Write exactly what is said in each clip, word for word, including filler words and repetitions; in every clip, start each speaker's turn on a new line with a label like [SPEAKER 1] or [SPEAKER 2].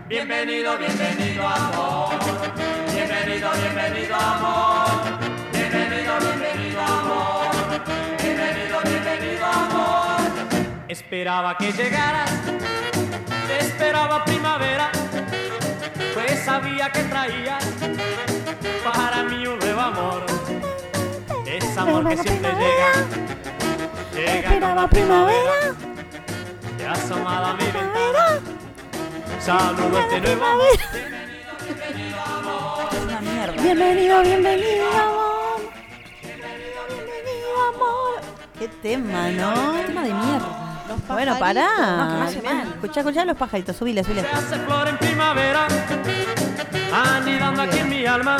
[SPEAKER 1] Bienvenido, bienvenido amor. Bienvenido, bienvenido amor. Bienvenido, bienvenido amor. Bienvenido, bienvenido amor. Esperaba que llegaras, esperaba primavera, pues sabía que traías para mí un nuevo amor. Es amor que siempre llega, llega
[SPEAKER 2] Esperaba primavera,
[SPEAKER 1] te ha asomado a mi ventana. Saludo a este nuevo amor. Bienvenido, bienvenido amor.
[SPEAKER 3] Es una mierda.
[SPEAKER 2] bienvenido, bienvenido amor. Bienvenido, bienvenido amor. Qué tema, ¿no?
[SPEAKER 3] Tema de mierda.
[SPEAKER 2] Bueno, pará.
[SPEAKER 3] No, que me hace mal.
[SPEAKER 2] Escuchá, escuchá los pajaritos, subile, subile.
[SPEAKER 1] Se hace flor en primavera, anidando aquí en mi alma,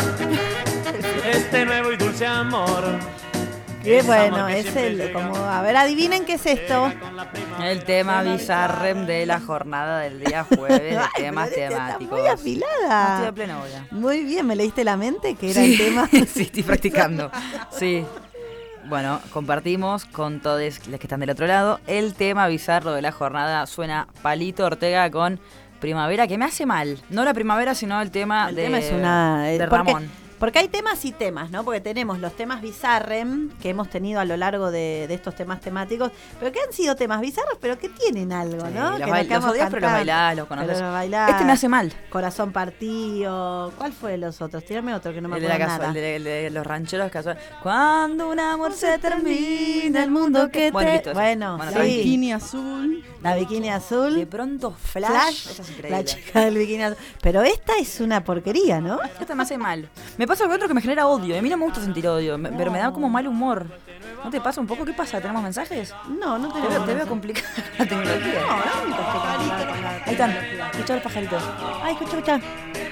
[SPEAKER 1] este nuevo y dulce amor.
[SPEAKER 2] Qué
[SPEAKER 1] Es
[SPEAKER 2] bueno,
[SPEAKER 1] amor que
[SPEAKER 2] es
[SPEAKER 1] siempre
[SPEAKER 2] el,
[SPEAKER 1] llega,
[SPEAKER 2] como, a ver, adivinen qué es esto.
[SPEAKER 1] llega con la primavera.
[SPEAKER 3] El tema bizarrem de la jornada del día jueves de
[SPEAKER 2] Ay,
[SPEAKER 3] temas
[SPEAKER 2] pero esta
[SPEAKER 3] temáticos.
[SPEAKER 2] Está muy afilada.
[SPEAKER 3] No, estoy a plena olla.
[SPEAKER 2] Muy bien, ¿me leíste la mente? Que era
[SPEAKER 3] Sí,
[SPEAKER 2] el tema.
[SPEAKER 3] sí, estoy practicando. Sí. Bueno, compartimos con todos los que están del otro lado. El tema bizarro de la jornada suena Palito Ortega con Primavera, que me hace mal. No la primavera, sino el tema
[SPEAKER 2] El
[SPEAKER 3] de,
[SPEAKER 2] tema es una.
[SPEAKER 3] de
[SPEAKER 2] porque,
[SPEAKER 3] Ramón.
[SPEAKER 2] porque hay temas y temas, ¿no? Porque tenemos los temas bizarrem que hemos tenido a lo largo de, de estos temas temáticos, pero que han sido temas bizarros, pero que tienen algo,
[SPEAKER 3] Sí,
[SPEAKER 2] ¿no?
[SPEAKER 3] los,
[SPEAKER 2] que
[SPEAKER 3] bail-
[SPEAKER 2] nos quedamos
[SPEAKER 3] los odias, pero los
[SPEAKER 2] cantando.
[SPEAKER 3] bailás, los conoces.
[SPEAKER 2] Pero los bailás.
[SPEAKER 3] Este me hace mal.
[SPEAKER 2] Corazón partido. ¿Cuál fue los otros? Tírame otro que no me
[SPEAKER 3] El de, la
[SPEAKER 2] acuerdo
[SPEAKER 3] casual-
[SPEAKER 2] nada.
[SPEAKER 3] el de- el de los rancheros casuales. Cuando un amor se termina, el mundo que
[SPEAKER 2] Bueno,
[SPEAKER 3] te...
[SPEAKER 2] listo, bueno,
[SPEAKER 3] bueno,
[SPEAKER 2] sí.
[SPEAKER 3] tranqui.
[SPEAKER 4] Bikini azul.
[SPEAKER 2] La bikini azul.
[SPEAKER 3] De pronto Flash,
[SPEAKER 2] Flash,
[SPEAKER 3] esa es
[SPEAKER 2] la
[SPEAKER 3] increíble.
[SPEAKER 2] chica del bikini azul. Pero esta es una porquería, ¿no?
[SPEAKER 3] Esta me hace mal. Me pasa con otro que me genera odio. A mí no me gusta sentir odio, me- pero me da como mal humor. ¿No te pasa un poco? ¿Qué pasa? ¿Tenemos mensajes?
[SPEAKER 2] No, no te
[SPEAKER 3] Te veo, te veo complicada la tecnología.
[SPEAKER 2] No, no me complicada.
[SPEAKER 3] Ahí están. Escucha los pajaritos.
[SPEAKER 2] Ay, escucha, escucha.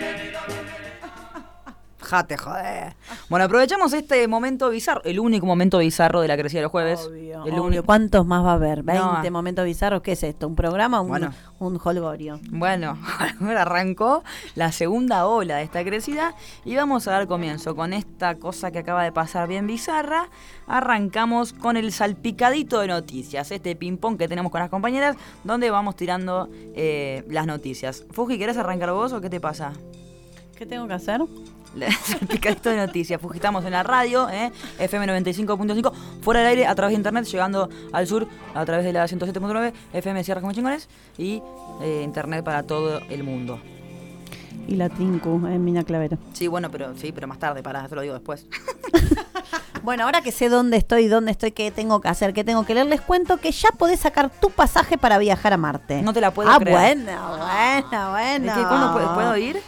[SPEAKER 3] Jate, joder. Bueno, aprovechamos este momento bizarro, el único momento bizarro de la crecida de los jueves.
[SPEAKER 2] Obvio,
[SPEAKER 3] el
[SPEAKER 2] obvio.
[SPEAKER 3] único.
[SPEAKER 2] ¿Cuántos más va a haber?
[SPEAKER 3] No.
[SPEAKER 2] ¿veinte momentos bizarros? ¿Qué es esto? ¿Un programa o un,
[SPEAKER 3] Bueno.
[SPEAKER 2] un holgorio?
[SPEAKER 3] Bueno, ahora arrancó la segunda ola de esta crecida y vamos a dar comienzo con esta cosa que acaba de pasar bien bizarra. Arrancamos con el salpicadito de noticias, este ping-pong que tenemos con las compañeras, donde vamos tirando eh, las noticias. Fuji, ¿querés arrancar vos o qué te pasa?
[SPEAKER 2] ¿Qué tengo que hacer?
[SPEAKER 3] El salpicadito de noticias. Fuji, estamos en la radio, ¿eh? F M noventa y cinco punto cinco, fuera del aire, a través de internet, llegando al sur a través de la ciento siete punto nueve, F M Sierra como chingones, y eh, internet para todo el mundo.
[SPEAKER 2] Y la Trinku, en Mina Clavero.
[SPEAKER 3] Sí, bueno, pero sí, pero más tarde, pará, te lo digo después.
[SPEAKER 2] Bueno, ahora que sé dónde estoy, dónde estoy, qué tengo que hacer, qué tengo que leer, les cuento que ya podés sacar tu pasaje para viajar a Marte.
[SPEAKER 3] No te la puedo
[SPEAKER 2] ah,
[SPEAKER 3] creer.
[SPEAKER 2] bueno, bueno, bueno.
[SPEAKER 3] ¿Es que cuándo puedo, puedo ir?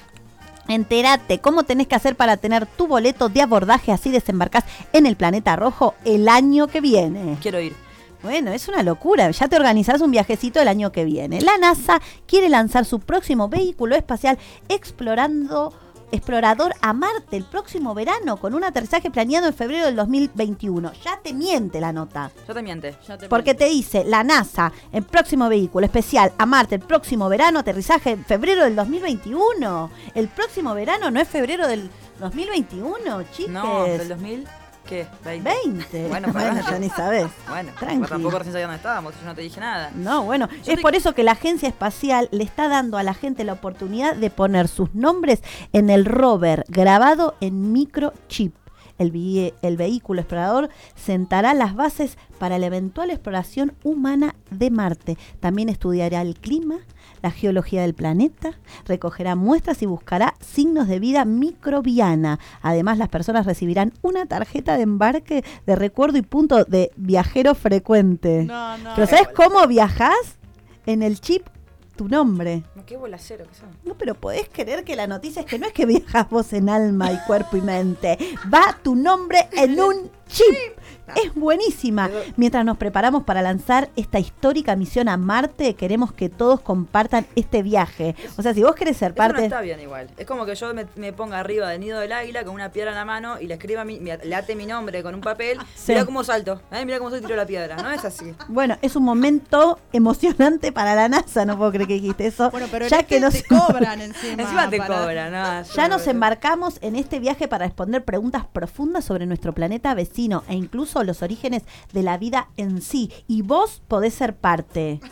[SPEAKER 2] Entérate cómo tenés que hacer para tener tu boleto de abordaje, así desembarcás en el planeta rojo el año que viene.
[SPEAKER 3] Quiero ir.
[SPEAKER 2] Bueno, es una locura. Ya te organizás un viajecito el año que viene. La NASA quiere lanzar su próximo vehículo espacial explorando explorador a Marte el próximo verano con un aterrizaje planeado en febrero del dos mil veintiuno. Ya te miente la nota.
[SPEAKER 3] Yo te miente.
[SPEAKER 2] Porque te dice la NASA, el próximo vehículo especial a Marte el próximo verano, aterrizaje en febrero del dos mil veintiuno. El próximo verano no es febrero del dos mil veintiuno, chiques.
[SPEAKER 3] No, del dos mil, ¿qué? veinte.
[SPEAKER 2] veinte.
[SPEAKER 3] Bueno,
[SPEAKER 2] bueno,
[SPEAKER 3] pará.
[SPEAKER 2] ya ni sabés.
[SPEAKER 3] Bueno,
[SPEAKER 2] Tranqui.
[SPEAKER 3] pues tampoco recién sabía dónde estábamos, yo no te dije nada.
[SPEAKER 2] No, bueno,
[SPEAKER 3] Yo
[SPEAKER 2] es
[SPEAKER 3] te-
[SPEAKER 2] por eso que la agencia espacial le está dando a la gente la oportunidad de poner sus nombres en el rover grabado en microchip. El, vi- el vehículo explorador sentará las bases para la eventual exploración humana de Marte. También estudiará el clima, la geología del planeta, recogerá muestras y buscará signos de vida microbiana. Además, las personas recibirán una tarjeta de embarque de recuerdo y punto de viajero frecuente.
[SPEAKER 4] No, no.
[SPEAKER 2] ¿Pero sabes cómo viajás? En el chip, tu nombre.
[SPEAKER 3] No, qué bolacero que son.
[SPEAKER 2] No, pero podés creer que la noticia es que no es que viajas vos en alma y cuerpo y mente. Va tu nombre en un chip. Es buenísima. Mientras nos preparamos para lanzar esta histórica misión a Marte, queremos que todos compartan este viaje. O sea, si vos querés ser
[SPEAKER 3] Eso
[SPEAKER 2] parte...
[SPEAKER 3] no está bien igual. Es como que yo me, me ponga arriba del nido del águila con una piedra en la mano y le escriba mi, me- le ate mi nombre con un papel.
[SPEAKER 2] Sí.
[SPEAKER 3] Mirá cómo salto. ¿eh? Mirá cómo soy tiro la piedra. No es así.
[SPEAKER 2] Bueno, es un momento emocionante para la NASA, no puedo creer que dijiste eso.
[SPEAKER 4] Bueno, pero
[SPEAKER 2] ya
[SPEAKER 4] en
[SPEAKER 2] que
[SPEAKER 4] este
[SPEAKER 2] nos
[SPEAKER 4] te cobran encima.
[SPEAKER 3] Encima te
[SPEAKER 4] para-
[SPEAKER 3] cobran. No,
[SPEAKER 2] Ya
[SPEAKER 3] yo
[SPEAKER 2] nos
[SPEAKER 3] no-
[SPEAKER 2] embarcamos en este viaje para responder preguntas profundas sobre nuestro planeta vecino e incluso los orígenes de la vida en sí. Y vos podés ser parte.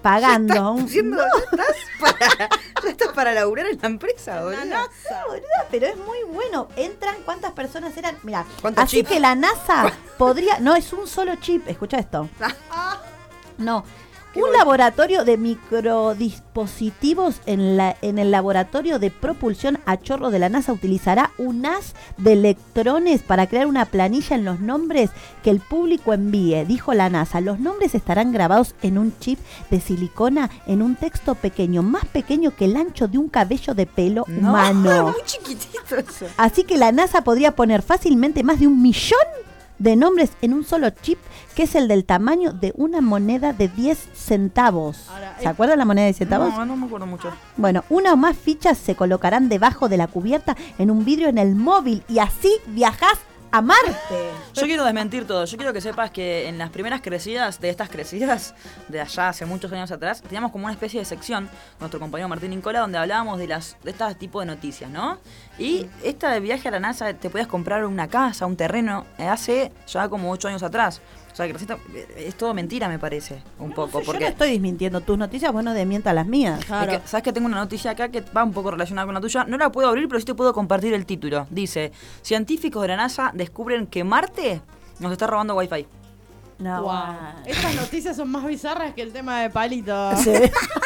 [SPEAKER 2] pagando. a un-
[SPEAKER 3] Diciendo,
[SPEAKER 2] No,
[SPEAKER 3] ¿ya estás para, ya estás para laburar en la empresa, boludo?
[SPEAKER 2] boluda, pero es muy bueno. Entran, ¿cuántas personas eran? Mira,
[SPEAKER 3] ¿Cuántos
[SPEAKER 2] así
[SPEAKER 3] chips?
[SPEAKER 2] que la NASA podría, no, es un solo chip, escucha esto. No, un laboratorio de microdispositivos en, la, en el laboratorio de propulsión a chorro de la NASA utilizará un haz de electrones para crear una planilla en los nombres que el público envíe, dijo la NASA. Los nombres estarán grabados en un chip de silicona en un texto pequeño, más pequeño que el ancho de un cabello de pelo
[SPEAKER 3] No,
[SPEAKER 2] humano.
[SPEAKER 3] muy chiquitito eso.
[SPEAKER 2] Así que la NASA podría poner fácilmente más de un millón de nombres en un solo chip, que es el del tamaño de una moneda de diez centavos.
[SPEAKER 4] Ahora,
[SPEAKER 2] ¿Se
[SPEAKER 4] eh,
[SPEAKER 2] acuerdan la moneda de centavos?
[SPEAKER 3] No, no me acuerdo mucho.
[SPEAKER 2] Bueno, una o más fichas se colocarán debajo de la cubierta en un vidrio en el móvil y así viajás a Marte.
[SPEAKER 3] Yo quiero desmentir todo. Yo quiero que sepas que en las primeras crecidas, de estas crecidas, de allá hace muchos años atrás, teníamos como una especie de sección, nuestro compañero Martín Incola, donde hablábamos de las de este tipo de noticias, ¿no? Y esta de viaje a la NASA, te podías comprar una casa, un terreno, eh, hace ya como ocho años atrás. O sea, que resulta- es todo mentira, me parece, un poco.
[SPEAKER 2] Yo
[SPEAKER 3] porque
[SPEAKER 2] no estoy desmintiendo tus noticias, vos no desmientas las mías.
[SPEAKER 4] Claro.
[SPEAKER 3] Es que, ¿sabes que tengo una noticia acá que va un poco relacionada con la tuya? No la puedo abrir, pero sí te puedo compartir el título. Dice, científicos de la NASA descubren que Marte nos está robando Wi-Fi.
[SPEAKER 2] No,
[SPEAKER 4] Wow.
[SPEAKER 2] bueno.
[SPEAKER 4] Estas noticias son más bizarras que el tema de Palito.
[SPEAKER 2] Sí.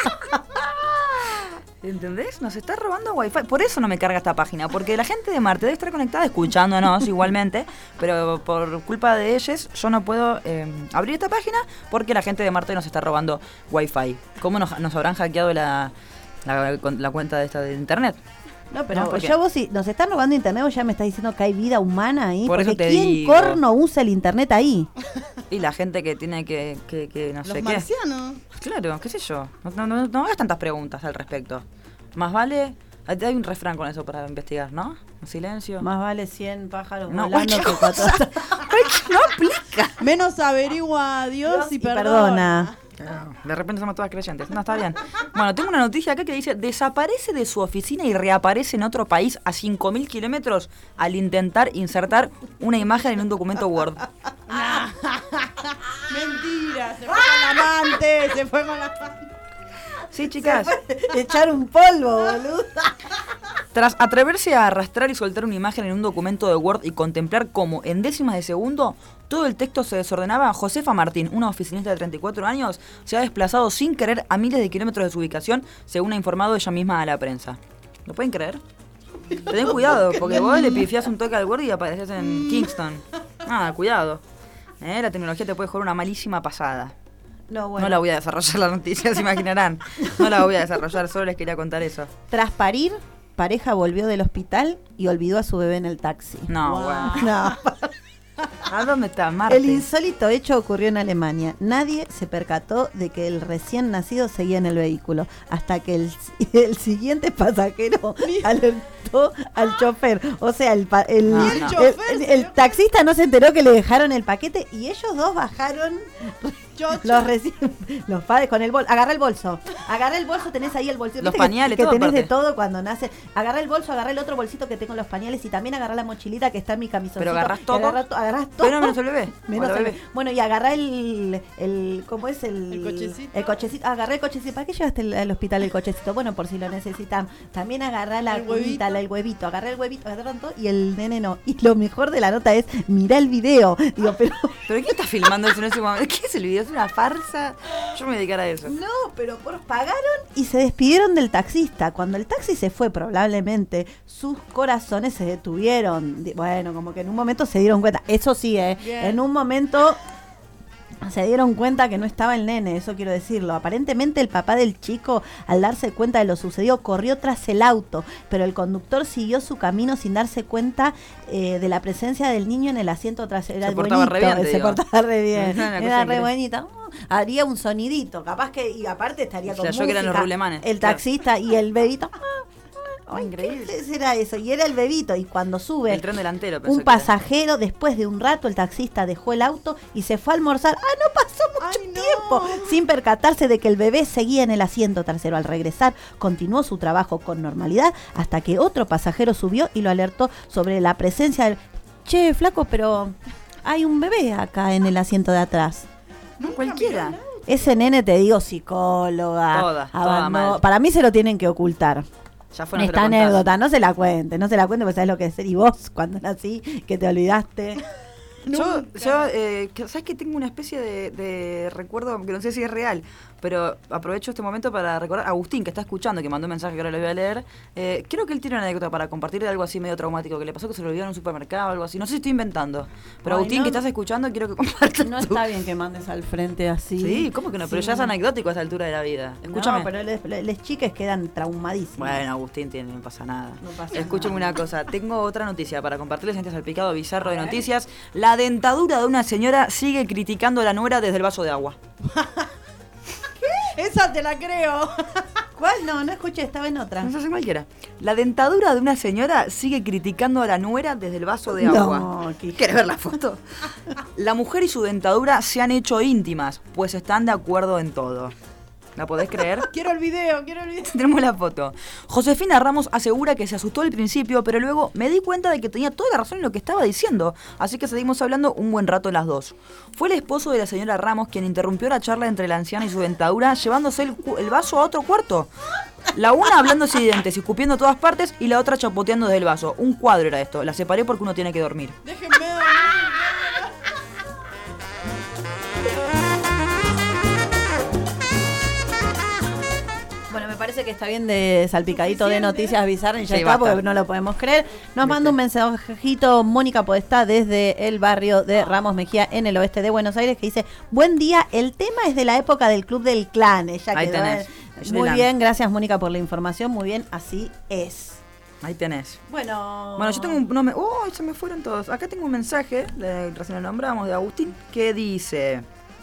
[SPEAKER 3] ¿Entendés? Nos está robando Wi-Fi. Por eso no me carga esta página, porque la gente de Marte debe estar conectada escuchándonos igualmente, pero por culpa de ellos yo no puedo eh, abrir esta página porque la gente de Marte nos está robando Wi-Fi. ¿Cómo nos, nos habrán hackeado la, la, la cuenta de esta de internet?
[SPEAKER 2] No, pero
[SPEAKER 3] No, porque-
[SPEAKER 2] ya vos si nos están robando internet, vos ya me estás diciendo que hay vida humana ahí.
[SPEAKER 3] Por eso
[SPEAKER 2] porque
[SPEAKER 3] te
[SPEAKER 2] ¿quién
[SPEAKER 3] digo.
[SPEAKER 2] corno usa el internet ahí?
[SPEAKER 3] Y la gente que tiene que, que, que no
[SPEAKER 4] Los
[SPEAKER 3] sé qué.
[SPEAKER 4] marcianos.
[SPEAKER 3] Claro, qué sé yo. No, no, no, no hagas tantas preguntas al respecto. Más vale... Hay hay un refrán con eso para investigar, ¿no? Silencio.
[SPEAKER 2] Más vale cien pájaros
[SPEAKER 3] No,
[SPEAKER 2] volando
[SPEAKER 3] cualquier
[SPEAKER 2] que cuatro.
[SPEAKER 3] no aplica.
[SPEAKER 4] Menos averigua a Dios,
[SPEAKER 2] Dios
[SPEAKER 4] y
[SPEAKER 2] y
[SPEAKER 4] perdona.
[SPEAKER 2] perdona.
[SPEAKER 3] De repente somos todas creyentes. No, está bien. Bueno, tengo una noticia acá que dice: desaparece de su oficina y reaparece en otro país a cinco mil kilómetros al intentar insertar una imagen en un documento Word.
[SPEAKER 4] Mentira, se fue con la amante, se fue con la amante.
[SPEAKER 3] Sí, chicas.
[SPEAKER 2] Echar un polvo, boludo.
[SPEAKER 3] Tras atreverse a arrastrar y soltar una imagen en un documento de Word y contemplar cómo, en décimas de segundo, todo el texto se desordenaba, Josefa Martín, una oficinista de treinta y cuatro años, se ha desplazado sin querer a miles de kilómetros de su ubicación, según ha informado ella misma a la prensa. ¿Lo pueden creer? Ten cuidado, porque vos le pifiás un toque al Word y apareces en Kingston. Ah, cuidado. Eh, la tecnología te puede jugar una malísima pasada.
[SPEAKER 2] No, bueno.
[SPEAKER 3] No la voy a desarrollar la noticia, se imaginarán. No la voy a desarrollar, solo les quería contar eso.
[SPEAKER 2] Tras parir, pareja volvió del hospital y olvidó a su bebé en el taxi.
[SPEAKER 3] No,
[SPEAKER 4] Wow.
[SPEAKER 3] bueno.
[SPEAKER 2] No.
[SPEAKER 3] ¿A dónde está Marte?
[SPEAKER 2] El insólito hecho ocurrió en Alemania. Nadie se percató de que el recién nacido seguía en el vehículo, hasta que el, el siguiente pasajero alertó al chofer. O sea, el, pa- el,
[SPEAKER 3] No,
[SPEAKER 2] el-
[SPEAKER 3] no.
[SPEAKER 2] el- el- el taxista no se enteró que le dejaron el paquete y ellos dos bajaron.
[SPEAKER 4] Chocho.
[SPEAKER 2] Los recién, los padres con el bolso. Agarra el bolso. Agarra el bolso, tenés ahí el bolsito.
[SPEAKER 3] Los
[SPEAKER 2] ¿Viste que-
[SPEAKER 3] pañales,
[SPEAKER 2] que,
[SPEAKER 3] todo
[SPEAKER 2] tenés de
[SPEAKER 3] aparte.
[SPEAKER 2] todo cuando nace. Agarra el bolso, agarra el otro bolsito que tengo en los pañales y también agarra la mochilita que está en mi camisoncito.
[SPEAKER 3] Pero agarrás
[SPEAKER 2] Y
[SPEAKER 3] todo.
[SPEAKER 2] Agarrás, to- agarrás todo.
[SPEAKER 3] Pero menos el bebé.
[SPEAKER 2] Menos
[SPEAKER 3] O la
[SPEAKER 2] el
[SPEAKER 3] bebé.
[SPEAKER 2] bebé. Bueno, y agarrá el, el ¿cómo es? El,
[SPEAKER 4] El cochecito.
[SPEAKER 2] El cochecito. Agarré el cochecito. ¿Para qué llevaste al, al hospital el cochecito? Bueno, por si lo necesitan. También agarrá la
[SPEAKER 4] El
[SPEAKER 2] cunita,
[SPEAKER 4] huevito.
[SPEAKER 2] la- el huevito. Agarré el huevito, agarraron todo y el nene no. Y lo mejor de la nota es, mirá el video. Digo, pero...
[SPEAKER 3] ¿Pero quién está filmando eso en ese momento? ¿Qué es el video? ¿Es una farsa? Yo me voy a dedicar a eso.
[SPEAKER 2] No, pero por pagaron y se despidieron del taxista. Cuando el taxi se fue, probablemente sus corazones se detuvieron. Di- Bueno, como que en un momento se dieron cuenta. Eso sí, ¿eh?
[SPEAKER 4] Bien.
[SPEAKER 2] En un momento se dieron cuenta que no estaba el nene, eso quiero decirlo. Aparentemente el papá del chico, al darse cuenta de lo sucedido, corrió tras el auto, pero el conductor siguió su camino sin darse cuenta eh, de la presencia del niño en el asiento trasero. Era
[SPEAKER 3] Se portaba
[SPEAKER 2] bonito,
[SPEAKER 3] re bien, te
[SPEAKER 2] se
[SPEAKER 3] digo.
[SPEAKER 2] portaba re bien.
[SPEAKER 3] Una cosa
[SPEAKER 2] Era re
[SPEAKER 3] increíble.
[SPEAKER 2] bonito. Uh, haría un sonidito, capaz que, y aparte estaría con
[SPEAKER 3] Flashó que eran los
[SPEAKER 2] música,
[SPEAKER 3] rulemanes,
[SPEAKER 2] el
[SPEAKER 3] claro.
[SPEAKER 2] taxista y el bebito. Ay,
[SPEAKER 3] Increíble.
[SPEAKER 2] ¿qué será eso? Y era el bebito, y cuando sube
[SPEAKER 3] El tren delantero, pensé
[SPEAKER 2] un
[SPEAKER 3] que era.
[SPEAKER 2] pasajero, después de un rato el taxista dejó el auto y se fue a almorzar. ¡Ah, no pasó mucho
[SPEAKER 4] Ay, no.
[SPEAKER 2] tiempo! Sin percatarse de que el bebé seguía en el asiento trasero. Al regresar, continuó su trabajo con normalidad hasta que otro pasajero subió y lo alertó sobre la presencia del... Che, flaco, pero hay un bebé acá en el asiento de atrás.
[SPEAKER 3] No, cualquiera.
[SPEAKER 2] Ese nene, te digo, psicóloga.
[SPEAKER 3] Toda, toda
[SPEAKER 2] abandonó.
[SPEAKER 3] mal.
[SPEAKER 2] Para mí se lo tienen que ocultar.
[SPEAKER 3] Ya fue, no te
[SPEAKER 2] Esta
[SPEAKER 3] lo contás.
[SPEAKER 2] anécdota, no se la cuente, no se la cuente porque sabes lo que es ser. Y vos, cuando nací, que te olvidaste.
[SPEAKER 3] Yo, yo eh, que- ¿sabes que tengo una especie de, de recuerdo que no sé si es real? Pero aprovecho este momento para recordar a Agustín, que está escuchando, que mandó un mensaje que ahora le voy a leer. Eh, creo que él tiene una anécdota para compartir de algo así medio traumático que le pasó, que se lo olvidó en un supermercado o algo así. No sé si estoy inventando. Pero
[SPEAKER 2] Ay,
[SPEAKER 3] Agustín,
[SPEAKER 2] no.
[SPEAKER 3] que estás escuchando, quiero que compartas
[SPEAKER 2] No
[SPEAKER 3] tú.
[SPEAKER 2] está bien que mandes al frente así.
[SPEAKER 3] Sí, ¿cómo que no? Pero
[SPEAKER 2] Sí.
[SPEAKER 3] ya es anecdótico a esta altura de la vida. Escúchame.
[SPEAKER 2] No, pero les, les chiques quedan traumadísimos.
[SPEAKER 3] Bueno, Agustín, tiene, no pasa nada.
[SPEAKER 2] No pasa
[SPEAKER 3] Escúchame
[SPEAKER 2] nada.
[SPEAKER 3] una cosa. Tengo otra noticia para compartirles en este salpicado bizarro de noticias. La dentadura de una señora sigue criticando a la nuera desde el vaso de agua.
[SPEAKER 4] Esa te la creo.
[SPEAKER 2] ¿Cuál? No, no escuché, estaba en otra.
[SPEAKER 3] No se hace cualquiera. La dentadura de una señora sigue criticando a la nuera desde el vaso de
[SPEAKER 2] No,
[SPEAKER 3] agua.
[SPEAKER 2] qué-
[SPEAKER 3] ¿Quieres ver la foto? La mujer y su dentadura se han hecho íntimas, pues están de acuerdo en todo. ¿La podés creer?
[SPEAKER 4] Quiero el video, quiero el video.
[SPEAKER 3] Tenemos la foto. Josefina Ramos asegura que se asustó al principio, pero luego me di cuenta de que tenía toda la razón en lo que estaba diciendo. Así que seguimos hablando un buen rato las dos. Fue el esposo de la señora Ramos quien interrumpió la charla entre la anciana y su dentadura, llevándose el, cu- el vaso a otro cuarto. La una hablándose de dientes y escupiendo a todas partes, y la otra chapoteando desde el vaso. Un cuadro era esto. La separé porque uno tiene que dormir.
[SPEAKER 4] Déjenme dormir.
[SPEAKER 2] Bueno, me parece que está bien de salpicadito de noticias bizarras y ya
[SPEAKER 3] Sí,
[SPEAKER 2] está,
[SPEAKER 3] basta.
[SPEAKER 2] porque no lo podemos creer. Nos manda un mensajito Mónica Podestá desde el barrio de Ramos Mejía en el oeste de Buenos Aires que dice: buen día, el tema es de la época del Club del Clan. Ella
[SPEAKER 3] Ahí
[SPEAKER 2] quedó,
[SPEAKER 3] tenés.
[SPEAKER 2] eh, Muy bien, gracias Mónica por la información, muy bien, así es.
[SPEAKER 3] Ahí tenés.
[SPEAKER 2] Bueno,
[SPEAKER 3] Bueno, yo tengo un... No me, ¡Oh! Se me fueron todos. Acá tengo un mensaje, de- recién lo nombramos, de Agustín, que dice...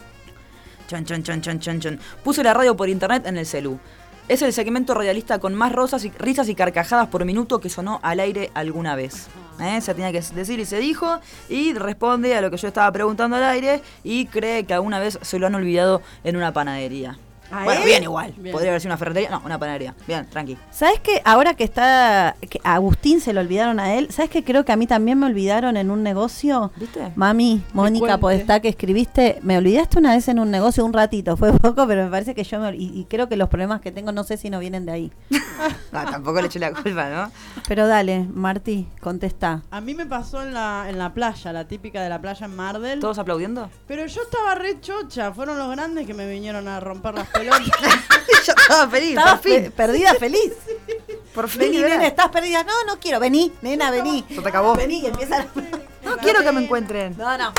[SPEAKER 3] Chan, chan, chan, chan, chan, chan. Puse la radio por internet en el celu. Es el segmento radialista con más rosas y, risas y carcajadas por minuto que sonó al aire alguna vez. ¿Eh? Se tenía que decir y se dijo. Y responde a lo que yo estaba preguntando al aire y cree que alguna vez se lo han olvidado en una panadería.
[SPEAKER 2] ¿A
[SPEAKER 3] Bueno,
[SPEAKER 2] él?
[SPEAKER 3] bien igual.
[SPEAKER 4] Bien.
[SPEAKER 3] Podría haber sido una ferretería. No, una panadería. Bien, tranqui.
[SPEAKER 2] ¿sabes qué? Ahora que está, que a Agustín se lo olvidaron a él, ¿sabes qué? Creo que a mí también me olvidaron en un negocio.
[SPEAKER 3] ¿Viste?
[SPEAKER 2] Mami, Mónica
[SPEAKER 4] cuente.
[SPEAKER 2] Podestá, que escribiste, me olvidaste una vez en un negocio, un ratito, fue poco, pero me parece que yo me ol- y, y creo que los problemas que tengo no sé si no vienen de ahí.
[SPEAKER 3] Ah, tampoco le eché la culpa, ¿no?
[SPEAKER 2] Pero dale, Martí, contesta.
[SPEAKER 4] A mí me pasó en la, en la playa, la típica de la playa en Mardel.
[SPEAKER 3] ¿Todos aplaudiendo?
[SPEAKER 4] Pero yo estaba re chocha. Fueron los grandes que me vinieron a romper las pelotas.
[SPEAKER 3] Yo estaba feliz,
[SPEAKER 2] Estabas
[SPEAKER 3] por fin.
[SPEAKER 2] pe- perdida, feliz.
[SPEAKER 3] Por fin.
[SPEAKER 2] Vení,
[SPEAKER 3] ¿verdad?
[SPEAKER 2] nena, estás perdida. No, no quiero, vení, nena, vení.
[SPEAKER 3] Se te acabó.
[SPEAKER 2] Vení, y empieza la...
[SPEAKER 3] No quiero que me encuentren.
[SPEAKER 2] No, no.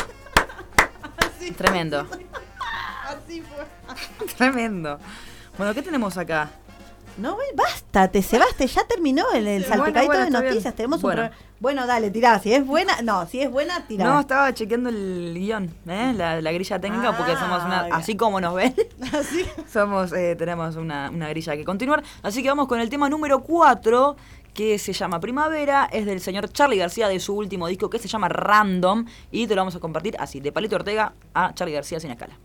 [SPEAKER 4] Así,
[SPEAKER 3] Tremendo.
[SPEAKER 4] así fue.
[SPEAKER 3] Tremendo. Bueno, ¿qué tenemos acá?
[SPEAKER 2] No, ve- basta, te cebaste, ya terminó el, el
[SPEAKER 3] Sí,
[SPEAKER 2] salpicadito
[SPEAKER 3] bueno, bueno,
[SPEAKER 2] de
[SPEAKER 3] está
[SPEAKER 2] noticias.
[SPEAKER 3] bien.
[SPEAKER 2] Tenemos
[SPEAKER 3] Bueno.
[SPEAKER 2] un pro- Bueno, dale, tirá. Si es buena, no, si es buena, tirá.
[SPEAKER 3] No, estaba chequeando el guión, ¿eh? la, la grilla técnica, porque
[SPEAKER 2] Ah,
[SPEAKER 3] somos una.
[SPEAKER 2] bien.
[SPEAKER 3] Así como nos ven,
[SPEAKER 4] Así.
[SPEAKER 3] somos, eh, tenemos una, una grilla que continuar. Así que vamos con el tema número cuatro, que se llama Primavera. Es del señor Charly García, de su último disco, que se llama Random. Y te lo vamos a compartir así, de Palito Ortega a Charly García sin escala.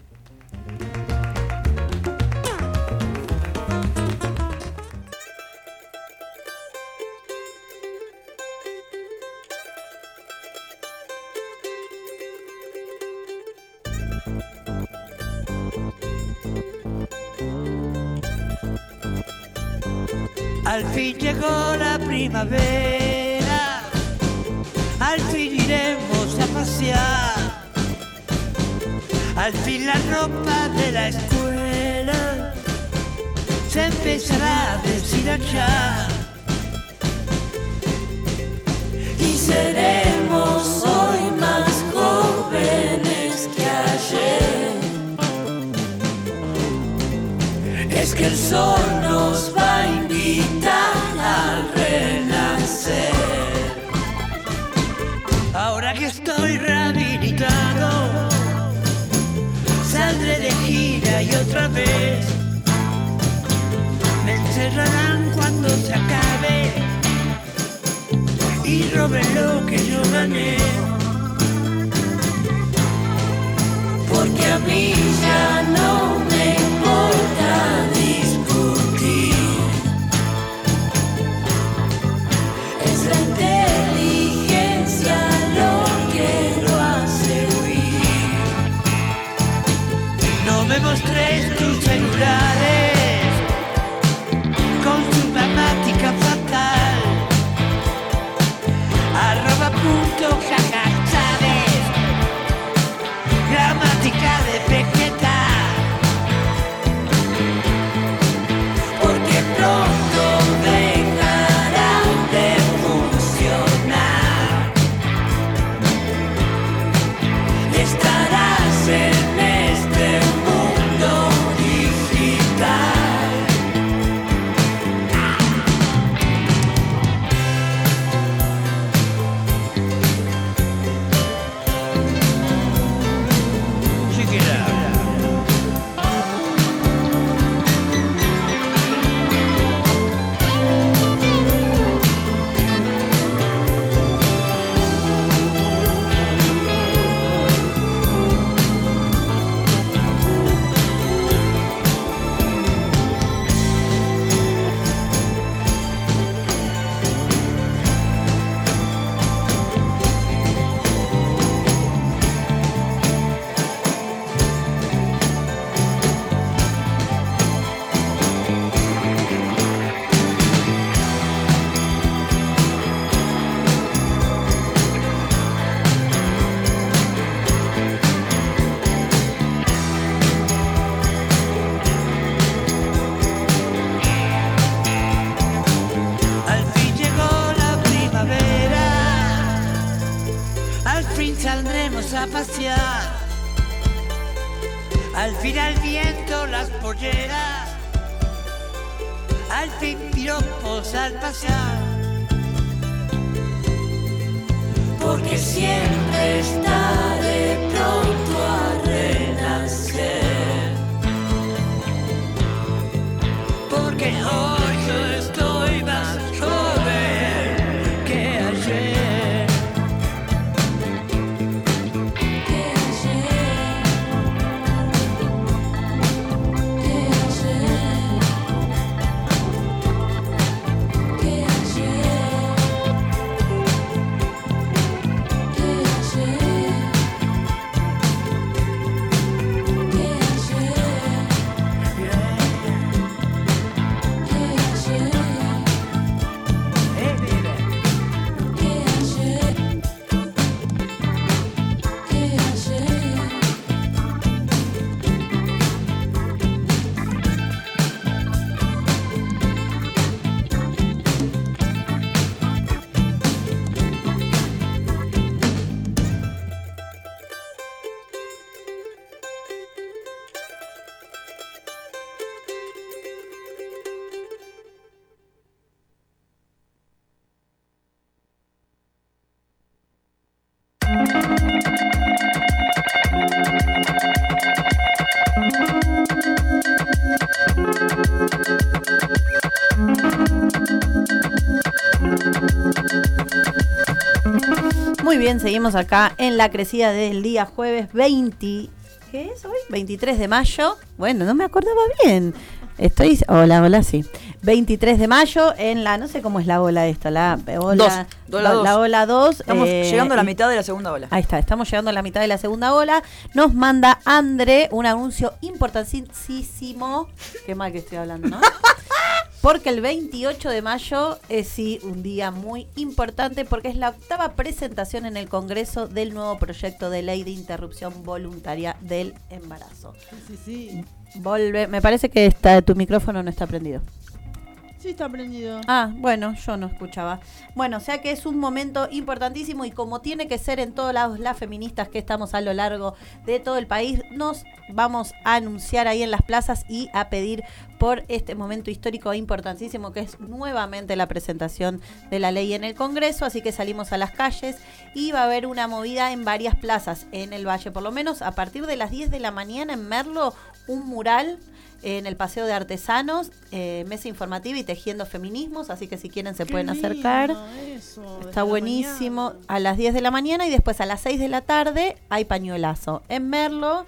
[SPEAKER 5] Al fin llegó la primavera, al fin iremos a pasear, al fin la ropa de la escuela se empezará a deshilachar y seremos hoy más jóvenes que ayer. Es que el sol nos va a invitar al renacer. Ahora que estoy rehabilitado, saldré de gira y otra vez me encerrarán cuando se acabe y roben lo que yo gané. Porque a mí ya no me importa discutir. Es la inteligencia lo que lo hace huir. No me mostré murales con su gramática fatal. Arroba punto jaja Chávez, gramática de vegetal. Porque pronto dejará de funcionar. Estarás en este mundo digital. Check it out. Al fin llegó la primavera, al fin saldremos a pasear, al fin al viento las polleras, al fin piropos al pasear, porque siempre estaré pronto a renacer, porque hoy yo estoy más joven que ayer. Que ayer. Que ayer. Que ayer. Que ayer.
[SPEAKER 2] Muy bien, seguimos acá en la crecida del día jueves veinte. ¿Qué es hoy? veintitrés de mayo. Bueno, no me acordaba bien. Estoy. Hola, hola, sí. veintitrés de mayo en la. No sé cómo es la ola esta. La ola
[SPEAKER 3] dos, la
[SPEAKER 2] dos. La ola dos.
[SPEAKER 3] Estamos
[SPEAKER 2] eh,
[SPEAKER 3] llegando a la mitad de la segunda ola.
[SPEAKER 2] Ahí está, estamos llegando a la mitad de la segunda ola. Nos manda André un anuncio importantísimo. Qué mal que estoy hablando, ¿no? Porque el veintiocho de mayo es sí un día muy importante porque es la octava presentación en el Congreso del nuevo proyecto de ley de interrupción voluntaria del embarazo.
[SPEAKER 4] Sí, sí.
[SPEAKER 2] Volve, me parece que está, tu micrófono no está prendido.
[SPEAKER 4] Sí, está prendido.
[SPEAKER 2] Ah, bueno, yo no escuchaba. Bueno, o sea que es un momento importantísimo y como tiene que ser en todos lados las feministas que estamos a lo largo de todo el país, nos vamos a anunciar ahí en las plazas y a pedir por este momento histórico importantísimo que es nuevamente la presentación de la ley en el Congreso, así que salimos a las calles y va a haber una movida en varias plazas en el Valle, por lo menos a partir de las diez de la mañana en Merlo, un mural en el Paseo de Artesanos, eh, mesa informativa y tejiendo feminismos, así que si quieren se
[SPEAKER 4] Qué
[SPEAKER 2] pueden
[SPEAKER 4] lindo
[SPEAKER 2] acercar.
[SPEAKER 4] eso, desde
[SPEAKER 2] Está
[SPEAKER 4] la
[SPEAKER 2] buenísimo.
[SPEAKER 4] mañana.
[SPEAKER 2] A las diez de la mañana y después a las seis de la tarde hay pañuelazo. En Merlo,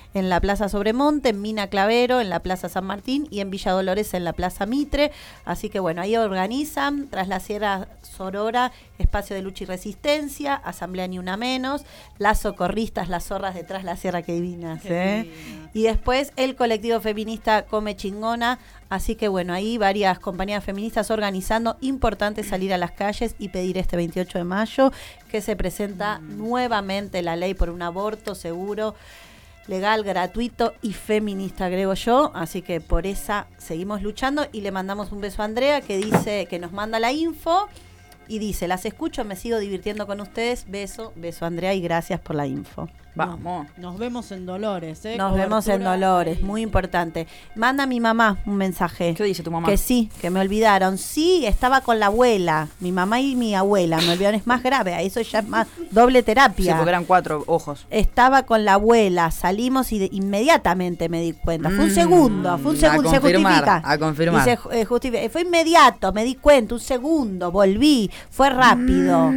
[SPEAKER 2] en la Plaza Sobremonte, en Mina Clavero, en la Plaza San Martín y en Villa Dolores en la Plaza Mitre. Así que bueno, ahí organizan, tras la Sierra Sorora, Espacio de Lucha y Resistencia, Asamblea Ni Una Menos, las socorristas, las zorras detrás la Sierra, que divinas, ¿eh? Y después el colectivo feminista Come Chingona. Así que bueno, ahí varias compañías feministas organizando. Importante salir a las calles y pedir este veintiocho de mayo que se presenta mm. nuevamente la ley por un aborto seguro, legal, gratuito y feminista, agrego yo. Así que por esa seguimos luchando y le mandamos un beso a Andrea, que dice, que nos manda la info y dice: las escucho, me sigo divirtiendo con ustedes. Beso, beso Andrea y gracias por la info.
[SPEAKER 3] Vamos.
[SPEAKER 4] Nos vemos en Dolores, ¿eh?
[SPEAKER 2] Nos
[SPEAKER 4] Cobertura
[SPEAKER 2] vemos en Dolores,
[SPEAKER 4] ahí.
[SPEAKER 2] muy importante. Manda a mi mamá un mensaje.
[SPEAKER 3] ¿Qué dice tu mamá?
[SPEAKER 2] Que sí, que me olvidaron. Sí, estaba con la abuela, mi mamá y mi abuela. Me olvidaron, es más grave, eso ya es más doble terapia.
[SPEAKER 3] Sí, porque eran cuatro ojos.
[SPEAKER 2] Estaba con la abuela, salimos y de, inmediatamente me di cuenta. Fue un
[SPEAKER 3] Mm,
[SPEAKER 2] segundo, fue un segundo,
[SPEAKER 3] a
[SPEAKER 2] se
[SPEAKER 3] confirmar,
[SPEAKER 2] justifica.
[SPEAKER 3] a confirmar.
[SPEAKER 2] Y se, eh, justifica. Fue inmediato, me di cuenta, un segundo, volví, fue rápido.